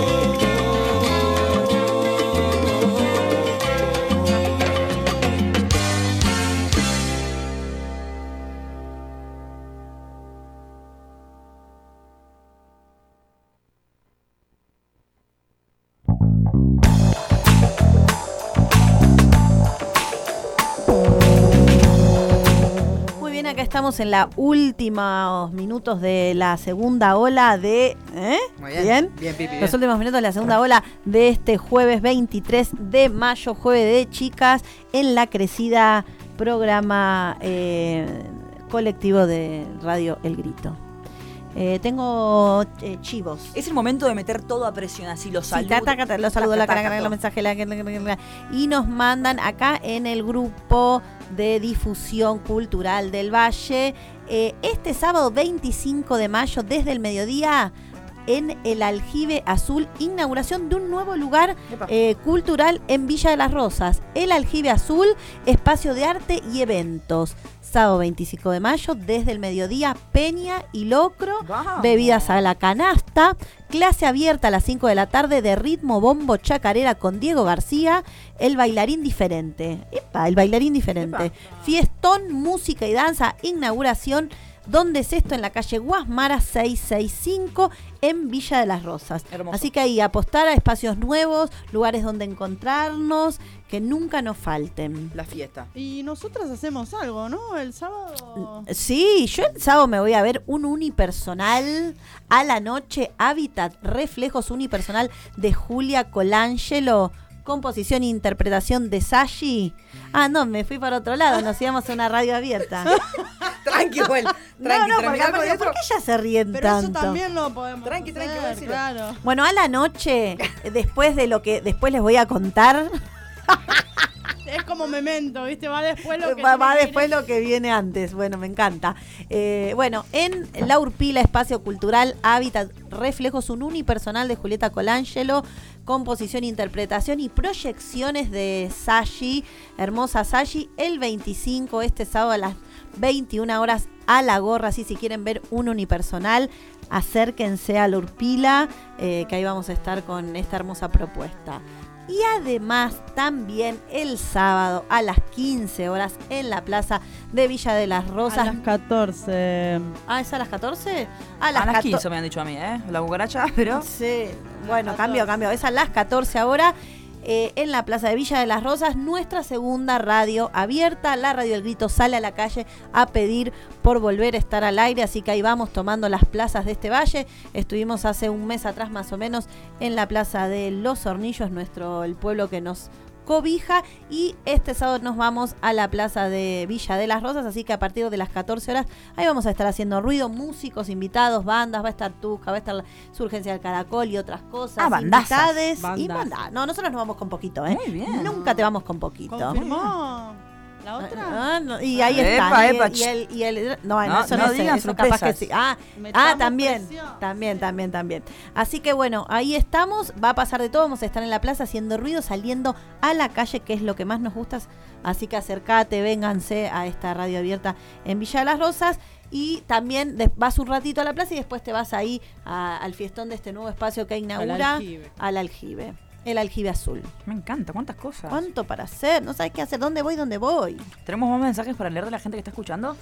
[SPEAKER 2] Muy bien, acá estamos en la últimos minutos de la segunda ola de... ¿Eh?
[SPEAKER 3] Muy bien.
[SPEAKER 2] ¿Bien?
[SPEAKER 3] Bien, Pipi.
[SPEAKER 2] Los últimos minutos de la segunda ola de este jueves veintitrés de mayo, jueves de chicas, en la crecida programa eh, colectivo de Radio El Grito. Eh, tengo eh, chivos.
[SPEAKER 3] Es el momento de meter todo a presión, así los
[SPEAKER 2] Sí,
[SPEAKER 3] saludos.
[SPEAKER 2] ta, ta, ta, los saludos, la cara, los mensajes, la, la, la, la, la. Y nos mandan acá en el grupo de difusión cultural del Valle, eh, este sábado veinticinco de mayo, desde el mediodía, en el Aljibe Azul, inauguración de un nuevo lugar eh, cultural en Villa de las Rosas. El Aljibe Azul, espacio de arte y eventos. Sábado veinticinco de mayo, desde el mediodía, peña y locro,
[SPEAKER 3] Vamos.
[SPEAKER 2] bebidas a la canasta, clase abierta a las cinco de la tarde de ritmo, bombo, chacarera con Diego García, el bailarín diferente. Epa, el bailarín diferente.
[SPEAKER 3] Epa.
[SPEAKER 2] Fiestón, música y danza, inauguración. ¿Dónde es esto? En la calle Guasmara seiscientos sesenta y cinco en Villa de las Rosas.
[SPEAKER 3] Hermoso.
[SPEAKER 2] Así que ahí apostar a espacios nuevos, lugares donde encontrarnos, que nunca nos falten.
[SPEAKER 3] La fiesta.
[SPEAKER 4] Y nosotras hacemos algo, ¿no? El sábado.
[SPEAKER 2] Sí, yo el sábado me voy a ver un unipersonal a la noche, Hábitat, Reflejos unipersonal de Julia Colangelo, composición e interpretación de Sashi. Ah, no, me fui para otro lado, nos íbamos a una radio abierta.
[SPEAKER 3] Tranqui, Joel.
[SPEAKER 2] No,
[SPEAKER 3] Tranqui,
[SPEAKER 2] no, porque
[SPEAKER 3] terminá con
[SPEAKER 2] aparte,
[SPEAKER 3] esto.
[SPEAKER 2] ¿por qué ya se ríen
[SPEAKER 4] Pero
[SPEAKER 2] tanto?
[SPEAKER 4] eso también lo podemos
[SPEAKER 3] Tranqui, tranqui,
[SPEAKER 4] hacer,
[SPEAKER 3] decilo.
[SPEAKER 4] claro.
[SPEAKER 2] Bueno, a la noche, después de lo que después les voy a contar,
[SPEAKER 4] Es como Memento, ¿viste? Va después lo que
[SPEAKER 2] va, va
[SPEAKER 4] tiene que
[SPEAKER 2] después
[SPEAKER 4] ir.
[SPEAKER 2] lo que viene antes. Bueno, me encanta. Eh, bueno, en La Urpila, espacio cultural, Hábitat, Reflejos, un unipersonal de Julieta Colangelo, composición, interpretación y proyecciones de Sashi, hermosa Sashi, el veinticinco, este sábado a las veintiuna horas a la gorra. Así si quieren ver un unipersonal, acérquense a la Urpila, eh, que ahí vamos a estar con esta hermosa propuesta. Y además también el sábado a las quince horas en la plaza de Villa de las Rosas.
[SPEAKER 4] A las catorce.
[SPEAKER 2] Ah, ¿es a las catorce?
[SPEAKER 3] A las quince me han dicho a mí, ¿eh? La cucaracha, pero...
[SPEAKER 2] Sí, bueno, cambio, cambio. Es a las catorce ahora. Eh, en la plaza de Villa de las Rosas, nuestra segunda radio abierta, la Radio El Grito sale a la calle a pedir por volver a estar al aire, así que ahí vamos tomando las plazas de este valle. Estuvimos hace un mes atrás más o menos en la plaza de Los Hornillos, nuestro el pueblo que nos cobija, y este sábado nos vamos a la plaza de Villa de las Rosas, así que a partir de las catorce horas ahí vamos a estar haciendo ruido, músicos, invitados, bandas, va a estar Tuca, va a estar Surgencia del Caracol y otras cosas,
[SPEAKER 3] ah, bandazas,
[SPEAKER 2] invitades
[SPEAKER 4] bandas.
[SPEAKER 2] y bandas. No, nosotros nos vamos con poquito, ¿eh?
[SPEAKER 3] Muy bien.
[SPEAKER 2] Nunca te vamos con poquito.
[SPEAKER 4] ¿Confirmó la otra?
[SPEAKER 2] Ah, no, y ahí
[SPEAKER 3] Epa,
[SPEAKER 2] está.
[SPEAKER 3] epa,
[SPEAKER 2] y, y el, y el, no,
[SPEAKER 3] no,
[SPEAKER 2] eso
[SPEAKER 3] no
[SPEAKER 2] no, es,
[SPEAKER 3] digan
[SPEAKER 2] eso capaz que
[SPEAKER 3] sorpresas.
[SPEAKER 2] sí. Ah,
[SPEAKER 4] Me
[SPEAKER 2] ah
[SPEAKER 4] echamos
[SPEAKER 2] también,
[SPEAKER 4] presión.
[SPEAKER 2] también, también, también. Así que bueno, ahí estamos, va a pasar de todo, vamos a estar en la plaza haciendo ruido, saliendo a la calle, que es lo que más nos gusta. Así que acércate, vénganse a esta radio abierta en Villa de las Rosas. Y también de, vas un ratito a la plaza y después te vas ahí a, al fiestón de este nuevo espacio que inaugura,
[SPEAKER 4] aljibe.
[SPEAKER 2] al aljibe. El aljibe azul.
[SPEAKER 3] Me encanta, ¿cuántas cosas?
[SPEAKER 2] ¿Cuánto para hacer? No sabes qué hacer. ¿Dónde voy? ¿Dónde voy?
[SPEAKER 3] ¿Tenemos más mensajes para leer de la gente que está escuchando?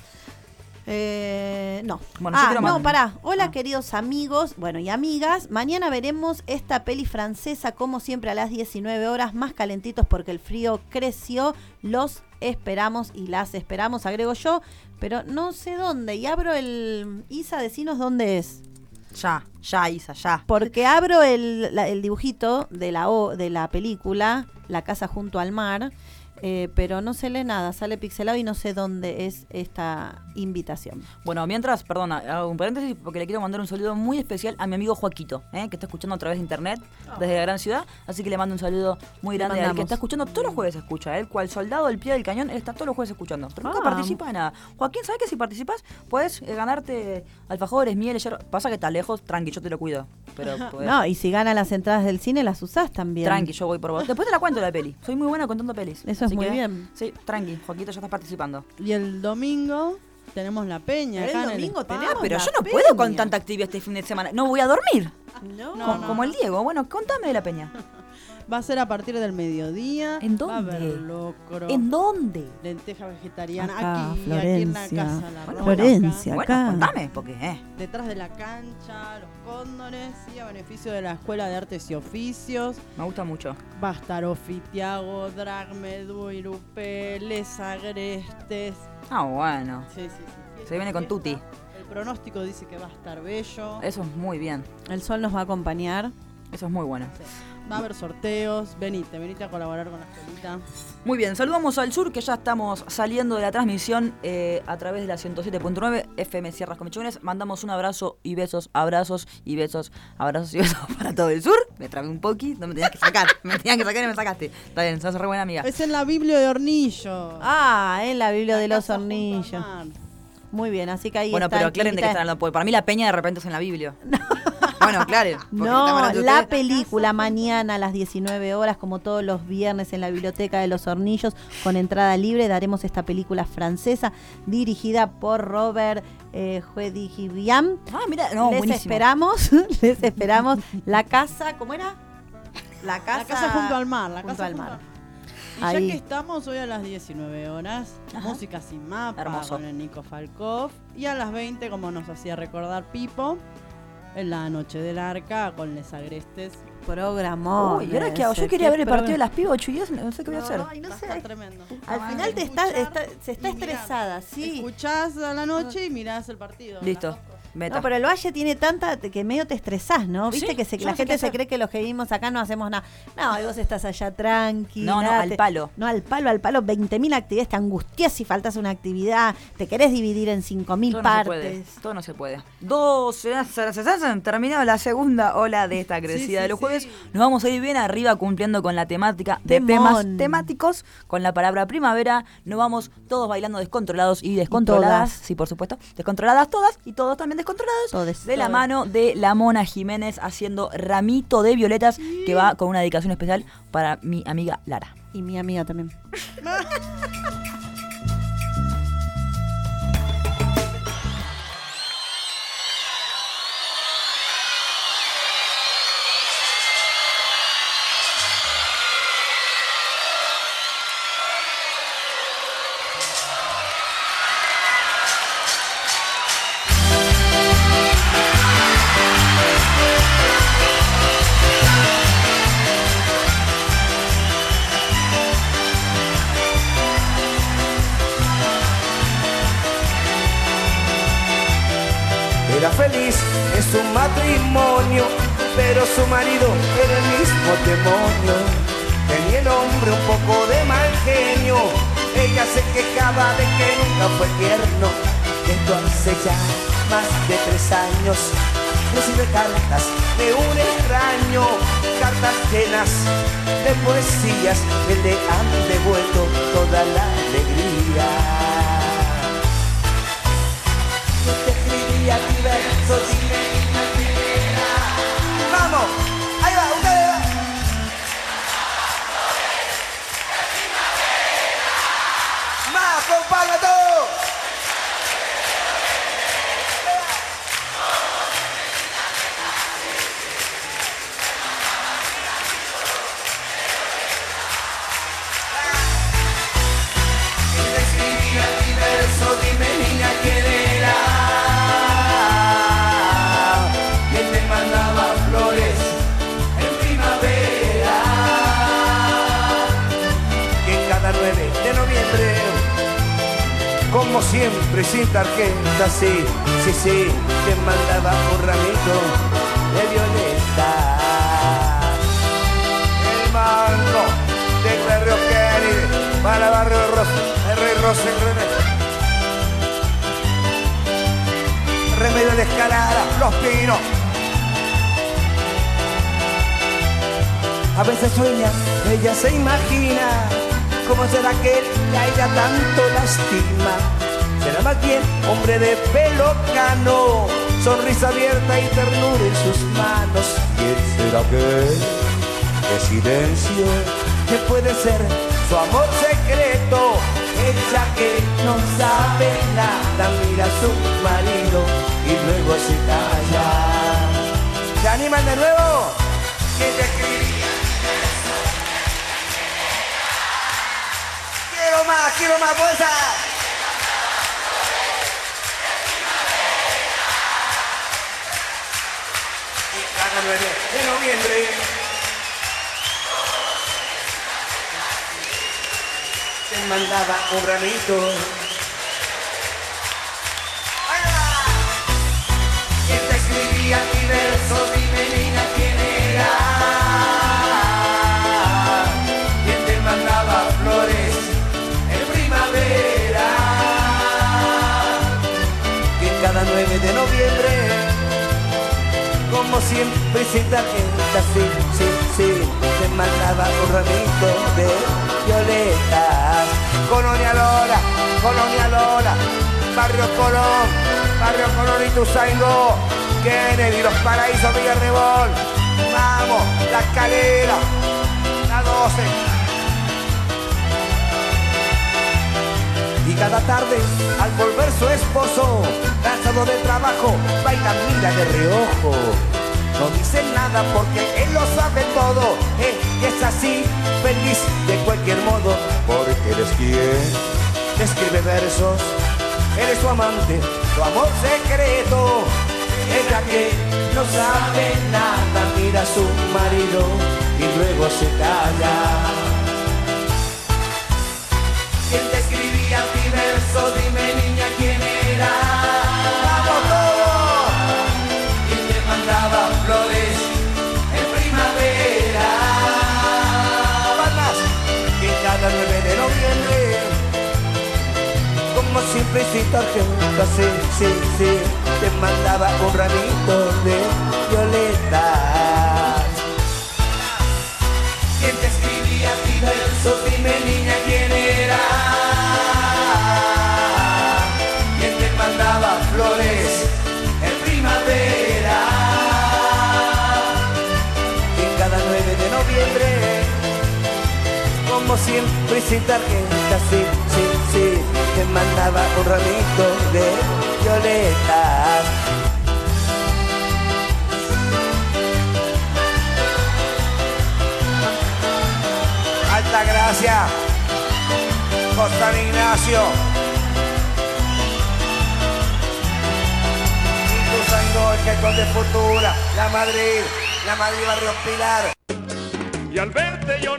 [SPEAKER 2] Eh, no.
[SPEAKER 3] Bueno, yo
[SPEAKER 2] ah,
[SPEAKER 3] quiero
[SPEAKER 2] no,
[SPEAKER 3] más-
[SPEAKER 2] pará. Hola,
[SPEAKER 3] Ah.
[SPEAKER 2] queridos amigos, bueno, y amigas. Mañana veremos esta peli francesa, como siempre, a las diecinueve horas, más calentitos porque el frío creció. Los esperamos y las esperamos, agrego yo, pero no sé dónde. Y abro el... Isa, decinos dónde es.
[SPEAKER 3] Ya, ya, Isa, ya.
[SPEAKER 2] Porque abro el, la- el dibujito de la, o, de la película, La casa junto al mar, eh, pero no se lee nada, sale pixelado y no sé dónde es esta invitación.
[SPEAKER 3] Bueno, mientras, perdona, hago un paréntesis porque le quiero mandar un saludo muy especial a mi amigo Joaquito, ¿eh? Que está escuchando a través de internet desde la gran ciudad, así que le mando un saludo muy
[SPEAKER 2] Le
[SPEAKER 3] grande al que
[SPEAKER 2] mandamos.
[SPEAKER 3] está escuchando todos los jueves, escucha, él cual soldado del pie del cañón, él está todos los jueves escuchando, pero nunca
[SPEAKER 2] Ah.
[SPEAKER 3] participa de nada. Joaquín, ¿sabes que si participas puedes eh, ganarte alfajores, miel, yerba? Pasa que está lejos, tranqui, yo te lo cuido, pero podés.
[SPEAKER 2] No, y si gana las entradas del cine, las usás también.
[SPEAKER 3] Tranqui, yo voy por vos. Después te la cuento la peli. Soy muy buena contando pelis.
[SPEAKER 2] Eso es
[SPEAKER 3] Así
[SPEAKER 2] muy
[SPEAKER 3] que,
[SPEAKER 2] bien.
[SPEAKER 3] Sí, tranqui, Joaquito, ya estás participando.
[SPEAKER 4] Y el domingo tenemos la peña.
[SPEAKER 2] El
[SPEAKER 4] acá en
[SPEAKER 2] domingo
[SPEAKER 4] spa.
[SPEAKER 2] tenemos
[SPEAKER 3] Ah, pero
[SPEAKER 2] la
[SPEAKER 3] yo no
[SPEAKER 2] peña.
[SPEAKER 3] puedo con tanta actividad este fin de semana. No voy a dormir.
[SPEAKER 2] No,
[SPEAKER 4] No,
[SPEAKER 3] Co-
[SPEAKER 4] no,
[SPEAKER 3] como
[SPEAKER 4] no.
[SPEAKER 3] el Diego. Bueno, contame de la peña.
[SPEAKER 4] Va a ser a partir del mediodía.
[SPEAKER 3] ¿En
[SPEAKER 4] Va a
[SPEAKER 3] dónde?
[SPEAKER 4] haber locro,
[SPEAKER 3] ¿En dónde?
[SPEAKER 4] lenteja vegetariana.
[SPEAKER 2] Acá,
[SPEAKER 4] aquí, aquí en la
[SPEAKER 2] Florencia.
[SPEAKER 4] casa La
[SPEAKER 3] Bueno,
[SPEAKER 4] Roca.
[SPEAKER 2] Florencia.
[SPEAKER 3] Bueno,
[SPEAKER 2] acá.
[SPEAKER 3] contame, porque eh.
[SPEAKER 4] Detrás de la cancha, los cóndores, y a beneficio de la Escuela de Artes y Oficios.
[SPEAKER 3] Me gusta mucho.
[SPEAKER 4] Va a estar Ofitiago, Dragmedu, Irupé, Les Agrestes.
[SPEAKER 3] Ah, bueno.
[SPEAKER 4] Sí, sí, sí.
[SPEAKER 3] Se viene con
[SPEAKER 4] Fiesta.
[SPEAKER 3] Tuti.
[SPEAKER 4] El pronóstico dice que va a estar bello.
[SPEAKER 3] Eso es muy bien.
[SPEAKER 2] El sol nos va a acompañar.
[SPEAKER 3] Eso es muy bueno.
[SPEAKER 4] Va a haber sorteos. Venite, venite a colaborar con la escuelita.
[SPEAKER 3] Muy bien, saludamos al sur que ya estamos saliendo de la transmisión eh, a través de la ciento siete punto nueve F M Sierras Comichones. Mandamos un abrazo y besos, abrazos y besos, abrazos y besos para todo el sur. Me trabé un poquito, no me tenías que sacar, me tenías que sacar y me sacaste. Está bien, sos re buena amiga.
[SPEAKER 4] Es en la Biblia de Hornillo.
[SPEAKER 2] Ah, en la Biblia
[SPEAKER 4] La
[SPEAKER 2] de los
[SPEAKER 4] casa junto al
[SPEAKER 2] hornillos.
[SPEAKER 4] mar.
[SPEAKER 2] Muy bien, así que ahí
[SPEAKER 3] Bueno,
[SPEAKER 2] está.
[SPEAKER 3] pero aclaren de qué
[SPEAKER 2] Quinta-
[SPEAKER 3] están hablando, porque para mí la peña de repente es en la Biblia. Bueno, aclaren. porque estamos
[SPEAKER 2] No,
[SPEAKER 3] hablando de
[SPEAKER 2] la
[SPEAKER 3] ustedes.
[SPEAKER 2] película mañana a las diecinueve horas, como todos los viernes en la Biblioteca de los Hornillos, con entrada libre, daremos esta película francesa dirigida por Robert eh, Juedigibiam.
[SPEAKER 3] Ah, mira, no,
[SPEAKER 2] les
[SPEAKER 3] buenísimo.
[SPEAKER 2] esperamos, les esperamos. La casa, ¿cómo era? La casa,
[SPEAKER 4] La casa junto al mar. La
[SPEAKER 2] junto
[SPEAKER 4] casa
[SPEAKER 2] al
[SPEAKER 4] junto
[SPEAKER 2] mar.
[SPEAKER 4] al mar. Y
[SPEAKER 2] Ahí.
[SPEAKER 4] ya que estamos hoy a las diecinueve horas,
[SPEAKER 3] Ajá.
[SPEAKER 4] música sin mapa
[SPEAKER 3] Hermoso.
[SPEAKER 4] con el Nico Falkov. Y a las veinte, como nos hacía recordar Pipo, en la noche del arca con Les Agrestes.
[SPEAKER 2] Programó.
[SPEAKER 3] Uy, ¿y ahora qué hago? Yo quería ver el partido de las pibas ocho y diez, no sé qué voy a hacer.
[SPEAKER 2] Ay, no
[SPEAKER 4] Va a
[SPEAKER 2] sé.
[SPEAKER 4] estar tremendo.
[SPEAKER 2] Al final te está, está- se está estresada, sí.
[SPEAKER 4] Escuchás a la noche y mirás el partido.
[SPEAKER 3] Listo,
[SPEAKER 4] las dos cosas.
[SPEAKER 3] meta.
[SPEAKER 2] No, pero el Valle tiene tanta que medio te estresás, ¿no? Viste
[SPEAKER 3] Sí,
[SPEAKER 2] que se-
[SPEAKER 3] yo
[SPEAKER 2] la
[SPEAKER 3] no sé
[SPEAKER 2] gente
[SPEAKER 3] qué
[SPEAKER 2] se
[SPEAKER 3] hacer.
[SPEAKER 2] cree que los que vivimos acá no hacemos nada. No, y vos estás allá tranqui.
[SPEAKER 3] No, no,
[SPEAKER 2] nada,
[SPEAKER 3] al
[SPEAKER 2] te-
[SPEAKER 3] palo.
[SPEAKER 2] No, al palo, al palo. veinte mil actividades, te angustias si faltas una actividad, te querés dividir en cinco mil
[SPEAKER 3] Todo no se puede,
[SPEAKER 2] partes.
[SPEAKER 3] todo no se puede. doce, terminado la segunda ola de esta crecida
[SPEAKER 4] Sí, sí,
[SPEAKER 3] de los
[SPEAKER 4] sí.
[SPEAKER 3] jueves. Nos vamos a ir bien arriba cumpliendo con la temática de
[SPEAKER 2] Temón.
[SPEAKER 3] temas temáticos, con la palabra primavera. Nos vamos todos bailando descontrolados y descontroladas.
[SPEAKER 2] todas.
[SPEAKER 3] Sí, por supuesto. Descontroladas todas y todos también descontrolados.
[SPEAKER 2] Todes.
[SPEAKER 3] de la
[SPEAKER 2] Todes.
[SPEAKER 3] mano de la Mona Jiménez haciendo Ramito de Violetas, que va con una dedicación especial para mi amiga Lara.
[SPEAKER 2] Y mi amiga también.
[SPEAKER 7] feliz en su matrimonio, pero su marido era el mismo demonio. Tenía el hombre un poco de mal genio, ella se quejaba de que nunca fue tierno. Esto hace ya más de tres años, recibe cartas de un extraño, cartas llenas de poesías que le han devuelto toda la alegría. Yo te escribía diversos, dime quién era. ¡Vamos! ¡Ahí va! ¡Ustedes va! ¡Más, compadre, todo! Dime niña quién era, quien te mandaba flores en primavera, que cada nueve de noviembre, como siempre sin tarjeta, sí, sí, sí, te mandaba un ramito de violeta. El mango del barrio Kennedy para el barrio Rosa, el Rey Rosa, el René. Remedio de Escalada, Los Pinos. A veces sueña, ella se imagina cómo será aquel que a ella tanto lastima. Será más bien hombre de pelo cano, sonrisa abierta y ternura en sus manos. ¿Quién será aquel de silencio que puede ser su amor secreto? Ella que no sabe nada mira a su marido y luego se calla. ¿Se animan de nuevo? ¿Quién te escribía? Quiero más, quiero más fuerza. Y cada nueve de noviembre te mandaba un ramito. ¿Quién te escribía mi verso? Dime niña quién era. ¿Quién te mandaba flores en primavera? Que cada nueve de noviembre, como siempre sin tarjeta, sí, sí, sí, te mandaba un ramito de violetas. Colonia Lola, Colonia Lola, Barrio Colón, Barrio Colón y Tuzaingó, Kennedy, Los Paraísos, Villarrebol, vamos, La Escalera, la doce. Y cada tarde, al volver su esposo, cansado de trabajo, baila, mira de reojo. No dice nada porque él lo sabe todo. Eh, es así, feliz de cualquier modo, porque eres quien escribe versos. Eres su amante, tu amor secreto. Ella que no sabe nada mira a su marido y luego se calla. ¿Quién te escribía mi verso? Dime niña quién era. ¡Vamos todos! ¿Quién te mandaba flores en primavera? ¡Palmas! Y cada nueve de noviembre, como siempre sin tarjeta, sí, sí, sí, te mandaba un ramito de violetas. ¿Quién te escribía mi verso? Dime niña quién era. ¿Quién te mandaba flores en primavera? Y cada nueve de noviembre, como siempre sin tarjeta, sí, sí, sí, te mandaba un ramito de violetas. Alta Gracia, Costa de Ignacio, Ituzaingó, el Jetón de Futura, La Madrid, La Madrid Barrio Pilar.
[SPEAKER 1] Y al verte yo